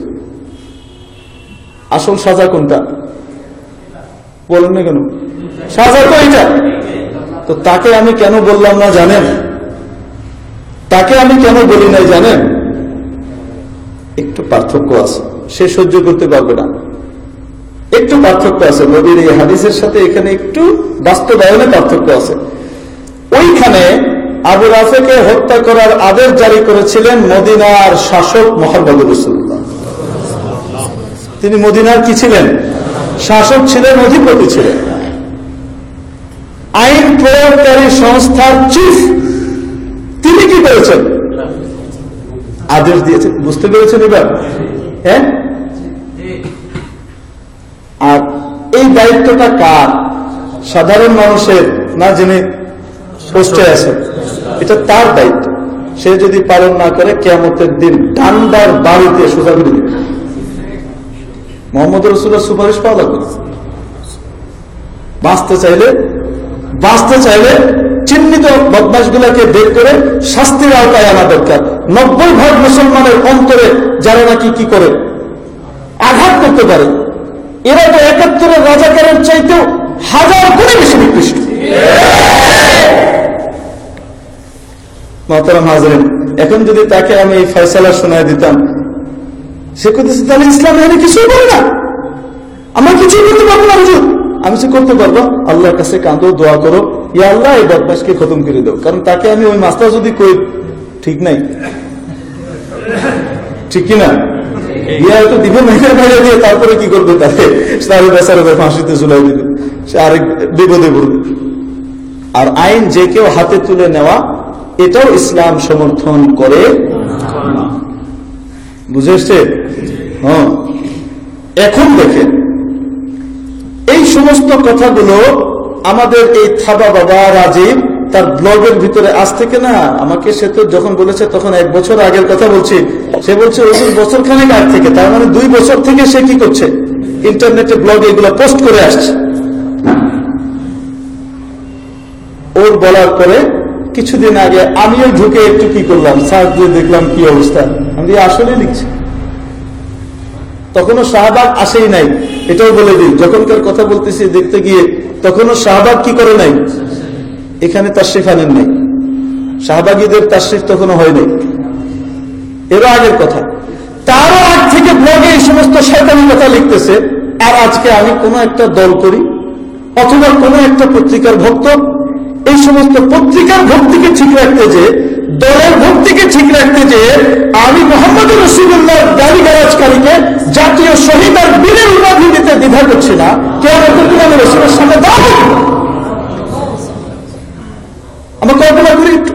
আসল সাজা কোনটা বলেন না কেন? সাজা তো এটা। তো তাকে আমি কেন বললাম না জানেন? তাকে আমি কেন বলি নাই জানেন? একটু পার্থক্য আছে, সে সহ্য করতে পারবে না। একটু পার্থক্য আছে নবীর এই হাদিসের সাথে, এখানে একটু বাস্তবায়নে পার্থক্য আছে। ওইখানে আবু রাফেকে হত্যা করার আদেশ জারি করেছিলেন মদিনার শাসক মুহাম্মদ রাসূলুল্লাহ। তিনি মদিনার কি ছিলেন? শাসক ছিলেন, অধিপতি ছিলেন, আইন প্রয়োগকারী সংস্থার চিফ। তিনি কি করেছেন? আদেশ দিয়েছেন। বুঝতে পেরেছেন এবার? হ্যাঁ। আর এই দায়িত্বটা কার? সাধারণ মানুষের না, যিনি পোস্টে আছেন, এটা তার দায়িত্ব। সে যদি পালন না করে, কিয়ামতের দিন ডান্ডার বাড়িতে সোজা করে দিবে। মুহাম্মদ রাসূলুল্লাহ সুপারিশ পাওয়া লাগবে। বাঁচতে চাইলে চিহ্নিত বদমাশগুলোকে বের করে শাস্তির আওতায় আনা দরকার। 90% মুসলমানের অন্তরে যারা নাকি কি করে, আঘাত করতে পারে, এরা তো 71-এর রাজাকারের চাইতেও 1000 গুণে বেশি নিকৃষ্ট। মোহতারাম হাজেরিন, এখন যদি তাকে আমি এই ফয়সালা শোনায় দিতাম, সে করতেছে তাহলে ইসলাম এখানে কিছুই বলে না, আমার কিছুই করতে পারবো না হুজুর। আমি সে করতে পারবো, আল্লাহর কাছে কাঁদো, দোয়া করো, ইয়া আল্লাহ এই বদমাশকে খতম করে দাও। কারণ তাকে আমি ওই মাস্তা যদি কই, ঠিক নাই, ঠিক কিনা? ইয়া হয়তো দিবে মেঘের বাইরে দিয়ে, তারপরে কি করবে, তাকে বেচারা ফাঁসিতে ঝুলাই দিবে, সে আরেক বিপদে পড়বে। আর আইন যে কেউ হাতে তুলে নেওয়া, এটাও ইসলাম সমর্থন করে না। বুঝে এসছে? হ্যাঁ। এখন দেখেন, এই সমস্ত কথাগুলো আমাদের এই থাবা বাবা রাজীব তার ব্লগের ভিতরে আজ থেকে না, আমাকে সে তো যখন বলেছে তখন 1 বছর আগের কথা বলছি, সে বলছে ওই বছর খানেক আগ থেকে, তার মানে 2 বছর থেকে সে কি করছে, ইন্টারনেটে ব্লগে এগুলো পোস্ট করে আসছে। ওর বলার পরে কিছুদিন আগে আমিও ঢুকে একটু কি করলাম, সার্চ দিয়ে দেখলাম কি অবস্থা, আমি আসলে লিখছি। তখনও শাহবাগ আসেই নাই, এটাও বলে দিই, যখনকার কথা বলতেছি দেখতে গিয়ে তখনও শাহবাগ কি করে নাই, এখানে তাশরিফ আনেন নাই, শাহবাগীদের তাশরিফ তখনও হয় নাই, এরও আগের কথা। তারও আগ থেকে ব্লগে এই সমস্ত শয়তানি কথা লিখতেছে। আর আজকে আমি কোনো একটা দল করি অথবা কোনো একটা পত্রিকার ভক্ত, এই সমস্ত পত্রিকার ভক্তিকে ঠিক রাখতে যে, দলের ভক্তিকে ঠিক রাখতে যে, আমি মুহাম্মদ রাসূলুল্লাহর গালি গালাজকারীকে জাতীয় শহীদ আর বীরের উপাধি দিতে দ্বিধা করছি না। কিয়ামতের দিন আমি রাসূলের সামনে দাঁড়াবো। আমরা কল্পনা করি একটু।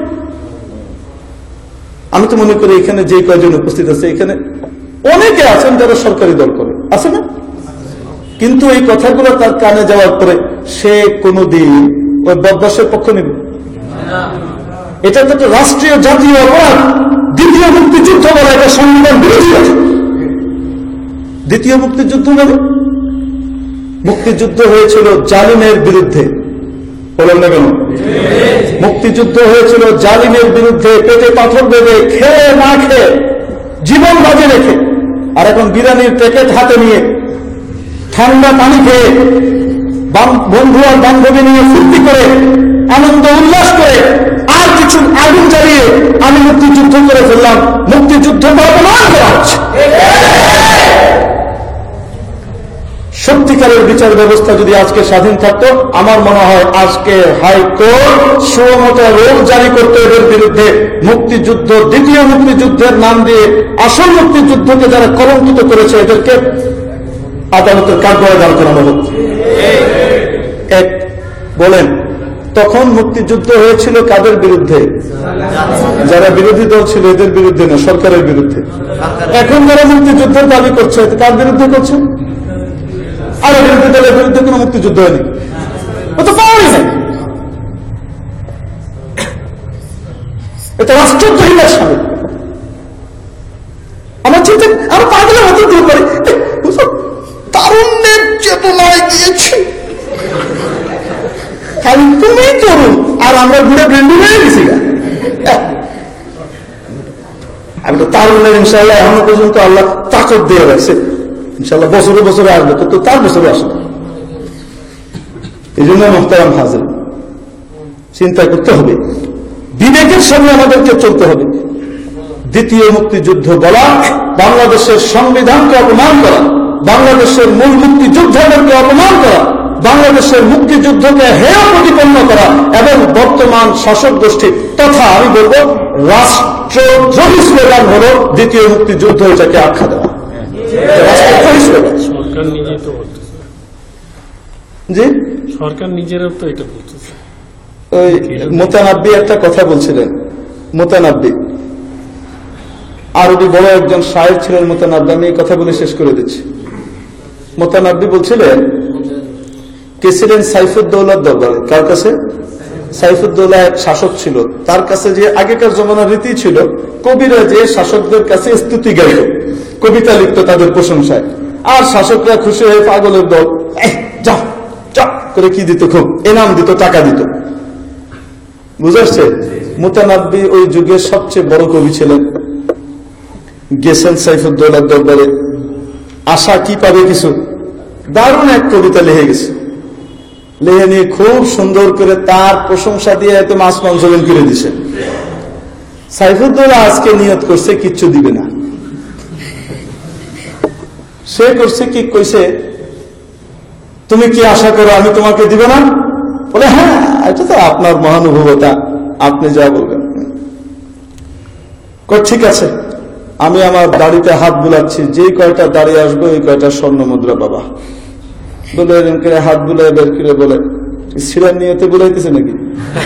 আমি তো মনে করি এখানে যে কয়জন উপস্থিত আছে, এখানে অনেকে আছেন যারা সরকারি দল করে, আছে না? কিন্তু এই কথাগুলো তার কানে যাওয়ার পরে সে কোনদিন ওই বদমাশের পক্ষ নেবে? এটা তো একটা রাষ্ট্রীয় জাতীয় অপরাধ। দ্বিতীয় মুক্তিযুদ্ধ বলে, এটা সংবিধান বিরোধী আছে। দ্বিতীয় মুক্তিযুদ্ধ মানে মুক্তিযুদ্ধ হয়েছিল জালিমের বিরুদ্ধে, বলেন না কেন? মুক্তিযুদ্ধ হয়েছিল জালিমের বিরুদ্ধে, পেটে পাথর বেঁধে, খেয়ে না খেয়ে, জীবন বাজে রেখে। আর এখন বিরিয়ানির প্যাকেট হাতে নিয়ে, ঠান্ডা পানি খেয়ে বন্ধু আর বান্ধবী নিয়ে ফুর্তি করে, আনন্দ উল্লাস করে, আর কিছু আগুন জ্বালিয়ে আমি মুক্তিযুদ্ধ করে ফেললাম, মুক্তিযুদ্ধকে অপমান করা হচ্ছে। সত্যিকারের বিচার ব্যবস্থা যদি আজকে স্বাধীন থাকতো, আমার মনে হয় আজকে হাইকোর্ট সুমতো রোল জারি করতে এদের বিরুদ্ধে। মুক্তিযুদ্ধ, দ্বিতীয় মুক্তিযুদ্ধের নাম দিয়ে আসল মুক্তিযুদ্ধকে যারা কলঙ্কিত করেছে এদেরকে আদালতের কাঠগড়ায় দাঁড় করানো হচ্ছে। এক বলেন, তখন মুক্তিযুদ্ধ হয়েছিল কাদের বিরুদ্ধে? যারা বিরোধী দল ছিল এদের বিরুদ্ধে না, সরকারের বিরুদ্ধে। এখন যারা মুক্তিযুদ্ধের দাবি করছে কার বিরুদ্ধে করছে? আর বিরোধী দলের বিরুদ্ধে কোন মুক্তিযুদ্ধ হয়নি, ও তো পাওয়ারই নাই। এটা রাষ্ট্রদ্রোহীর সামিল। আমার চিন্তা আরো পাগলের মতো দূর করে তারুণ্যের চেতনায় গিয়েছে, খালি তুমি তরুণ আর আমরা ঘুরে ব্রেন্ডি হয়ে গেছি। আমি তো তারুণ্যের ইনশাল্লাহ এখনো পর্যন্ত আল্লাহ তাকত দিয়ে রাখছে, ইনশাল্লাহ বছরে বছরে আসবে, তো তার বছরে আসবে। এই জন্য মোহতারাম হাজির, চিন্তা করতে হবে, বিবেকের সঙ্গে আমাদেরকে চলতে হবে। দ্বিতীয় মুক্তিযুদ্ধ বলা বাংলাদেশের সংবিধানকে অপমান করা, বাংলাদেশের মূল মুক্তিযোদ্ধাদেরকে অপমান করা, বাংলাদেশের মুক্তিযুদ্ধকে হেয় প্রতিপন্ন করা এবং বর্তমান শাসক গোষ্ঠী তথা আমি বলবো রাষ্ট্রদ্রোহী স্লোগান হল দ্বিতীয় মুক্তিযুদ্ধ, এটাকে আখ্যা দেওয়া। সরকার নিজেই তো বলতেছে, জি সরকার নিজেরাও তো এটা বলতেছে। ওই মোতানাব্বি একটা কথা বলছিলেন, মোতানাব্বি আরবি বড় একজন শায়ের ছিলেন মোতানাব্বি, আমি এই কথা বলে শেষ করে দিচ্ছি। মোতানাব্বি বলছিলেন, কে ছিলেন? সাইফুদ্দৌলার দরবারে। কার কাছে? সাইফুদ্দৌলা এক শাসক ছিল, তার কাছে যে আগেকার জমানার রীতি ছিল, কবিরা যে শাসকদের কাছে স্তুতি গাইত, কবিতা লিখত তাদের প্রশংসায়, আর শাসকরা খুশি হয়ে পাগলের দল যা যা করে কি দিত, খুব এনাম দিত, টাকা দিত। বুঝাচ্ছে? মোতানাব্বি ওই যুগের সবচেয়ে বড় কবি ছিলেন। গেছেন সাইফুদ্দৌলার দরবারে, আশা কি পাবে কিছু, দারুণ এক কবিতা লিখে গেছে, লিখে নিয়ে খুব সুন্দর করে তার প্রশংসা দিয়ে এত মাছ মাংস করে দিছে। সাইফুদ্দৌলা আজকে নিয়ত করছে কিচ্ছু দিবে না। সে করছে কি, কইছে তুমি কি আশা করো আমি তোমাকে দিব না? বলে হ্যাঁ, এটা তো আপনার মহানুভবতা, আপনি যা বলবেন। ঠিক আছে, আমি আমার দাড়িতে হাত বুলাচ্ছি, যে কয়টা দাড়ি আসবে ওই কয়টা স্বর্ণ মুদ্রা বাবা। বলে এরকম করে হাত বুলাই বের করে বলে, ছিড়ার নিয়তে বুলাইতেছে নাকি?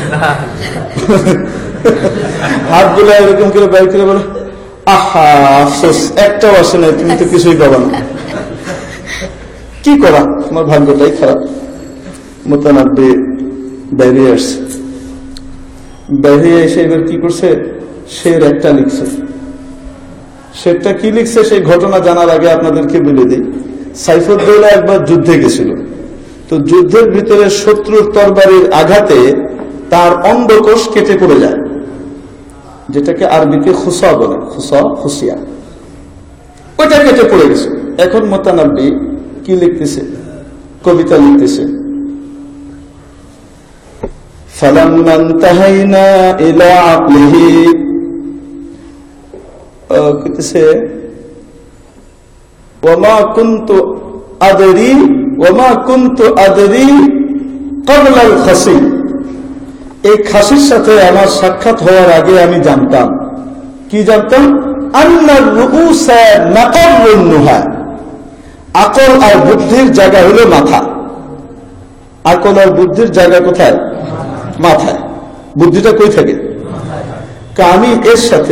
হাত বুলাই এরকম করে বের করে বলে, আহা আফসোস একটাও আসে না, তুমি তো কিছুই পাবা না। কি করা, তোমার ভাগ্যটাই খারাপ। মোতানাব্বি বেরিয়ে আসছে, বেরিয়ে এসে এবার কি করছে, শের একটা লিখছে। সেটা কি লিখছে সেই ঘটনা জানার আগে আপনাদেরকে বলে দিই। সাইফুদ্দৌলা একবার যুদ্ধে গেছিল, তো যুদ্ধের ভিতরে শত্রুর তরবারির আঘাতে তার অন্ডকোষ কেটে পড়ে যায়, যেটাকে আরবিতে খুসা বলে, খুসিয়া, ওইটা কেটে পড়ে গেছে। এখন মোতানাব্বি কি লিখতেছে, কবিতা লিখতেছে, ফালাম্মা ইনতাহাইনা ইলা আকলিহি, কইতেছে ওয়ামা কুনতু আদরি ক্বাবলা আল খাসি, এই খাসির সাথে আমার সাক্ষাৎ হওয়ার আগে আমি জানতাম, কি জানতাম? আন্নার রুউসা নাকারুন নুহা, আকল আর বুদ্ধির জায়গা হলো মাথা। আকল আর বুদ্ধির জায়গা কোথায়? মাথায়। বুদ্ধিটা কই থাকে? আমি এর সাথে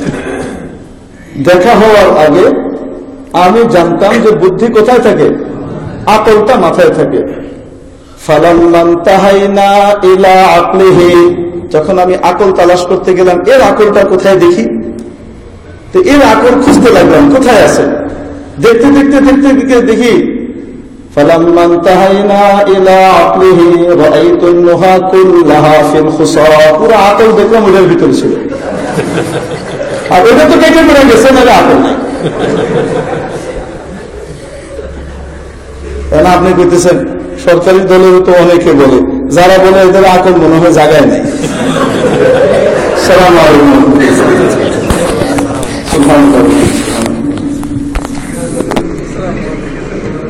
দেখা হওয়ার আগে আমি জানতাম যে বুদ্ধি কোথায় থাকে, আকলটা মাথায় থাকে। ফালাম্মা ইনতাহাইনা ইলা আকলিহি, যখন আমি আকল তালাশ করতে গেলাম, এর আকলটা কোথায় দেখি, তো এর আকল খুঁজতে লাগলাম কোথায় আছে। দেখতে দেখতে দেখতে দেখতে দেখি ফালাম্মা ইনতাহাইনা ইলা আকলিহি রাআইতু নুহা কুল্লাহা ফিল খুসা, পুরো আকল দেখলাম ওদের ভিতরে ছিল। আর ওটা তো কেটে পড়ে গেছে, নাহলে আকল নাই। আপনি করতেছেন সরকারি দলের তো অনেকে বলে, যারা বলে এদের আকল মনে হয় জায়গায় নেই। সালাম আলাইকুম।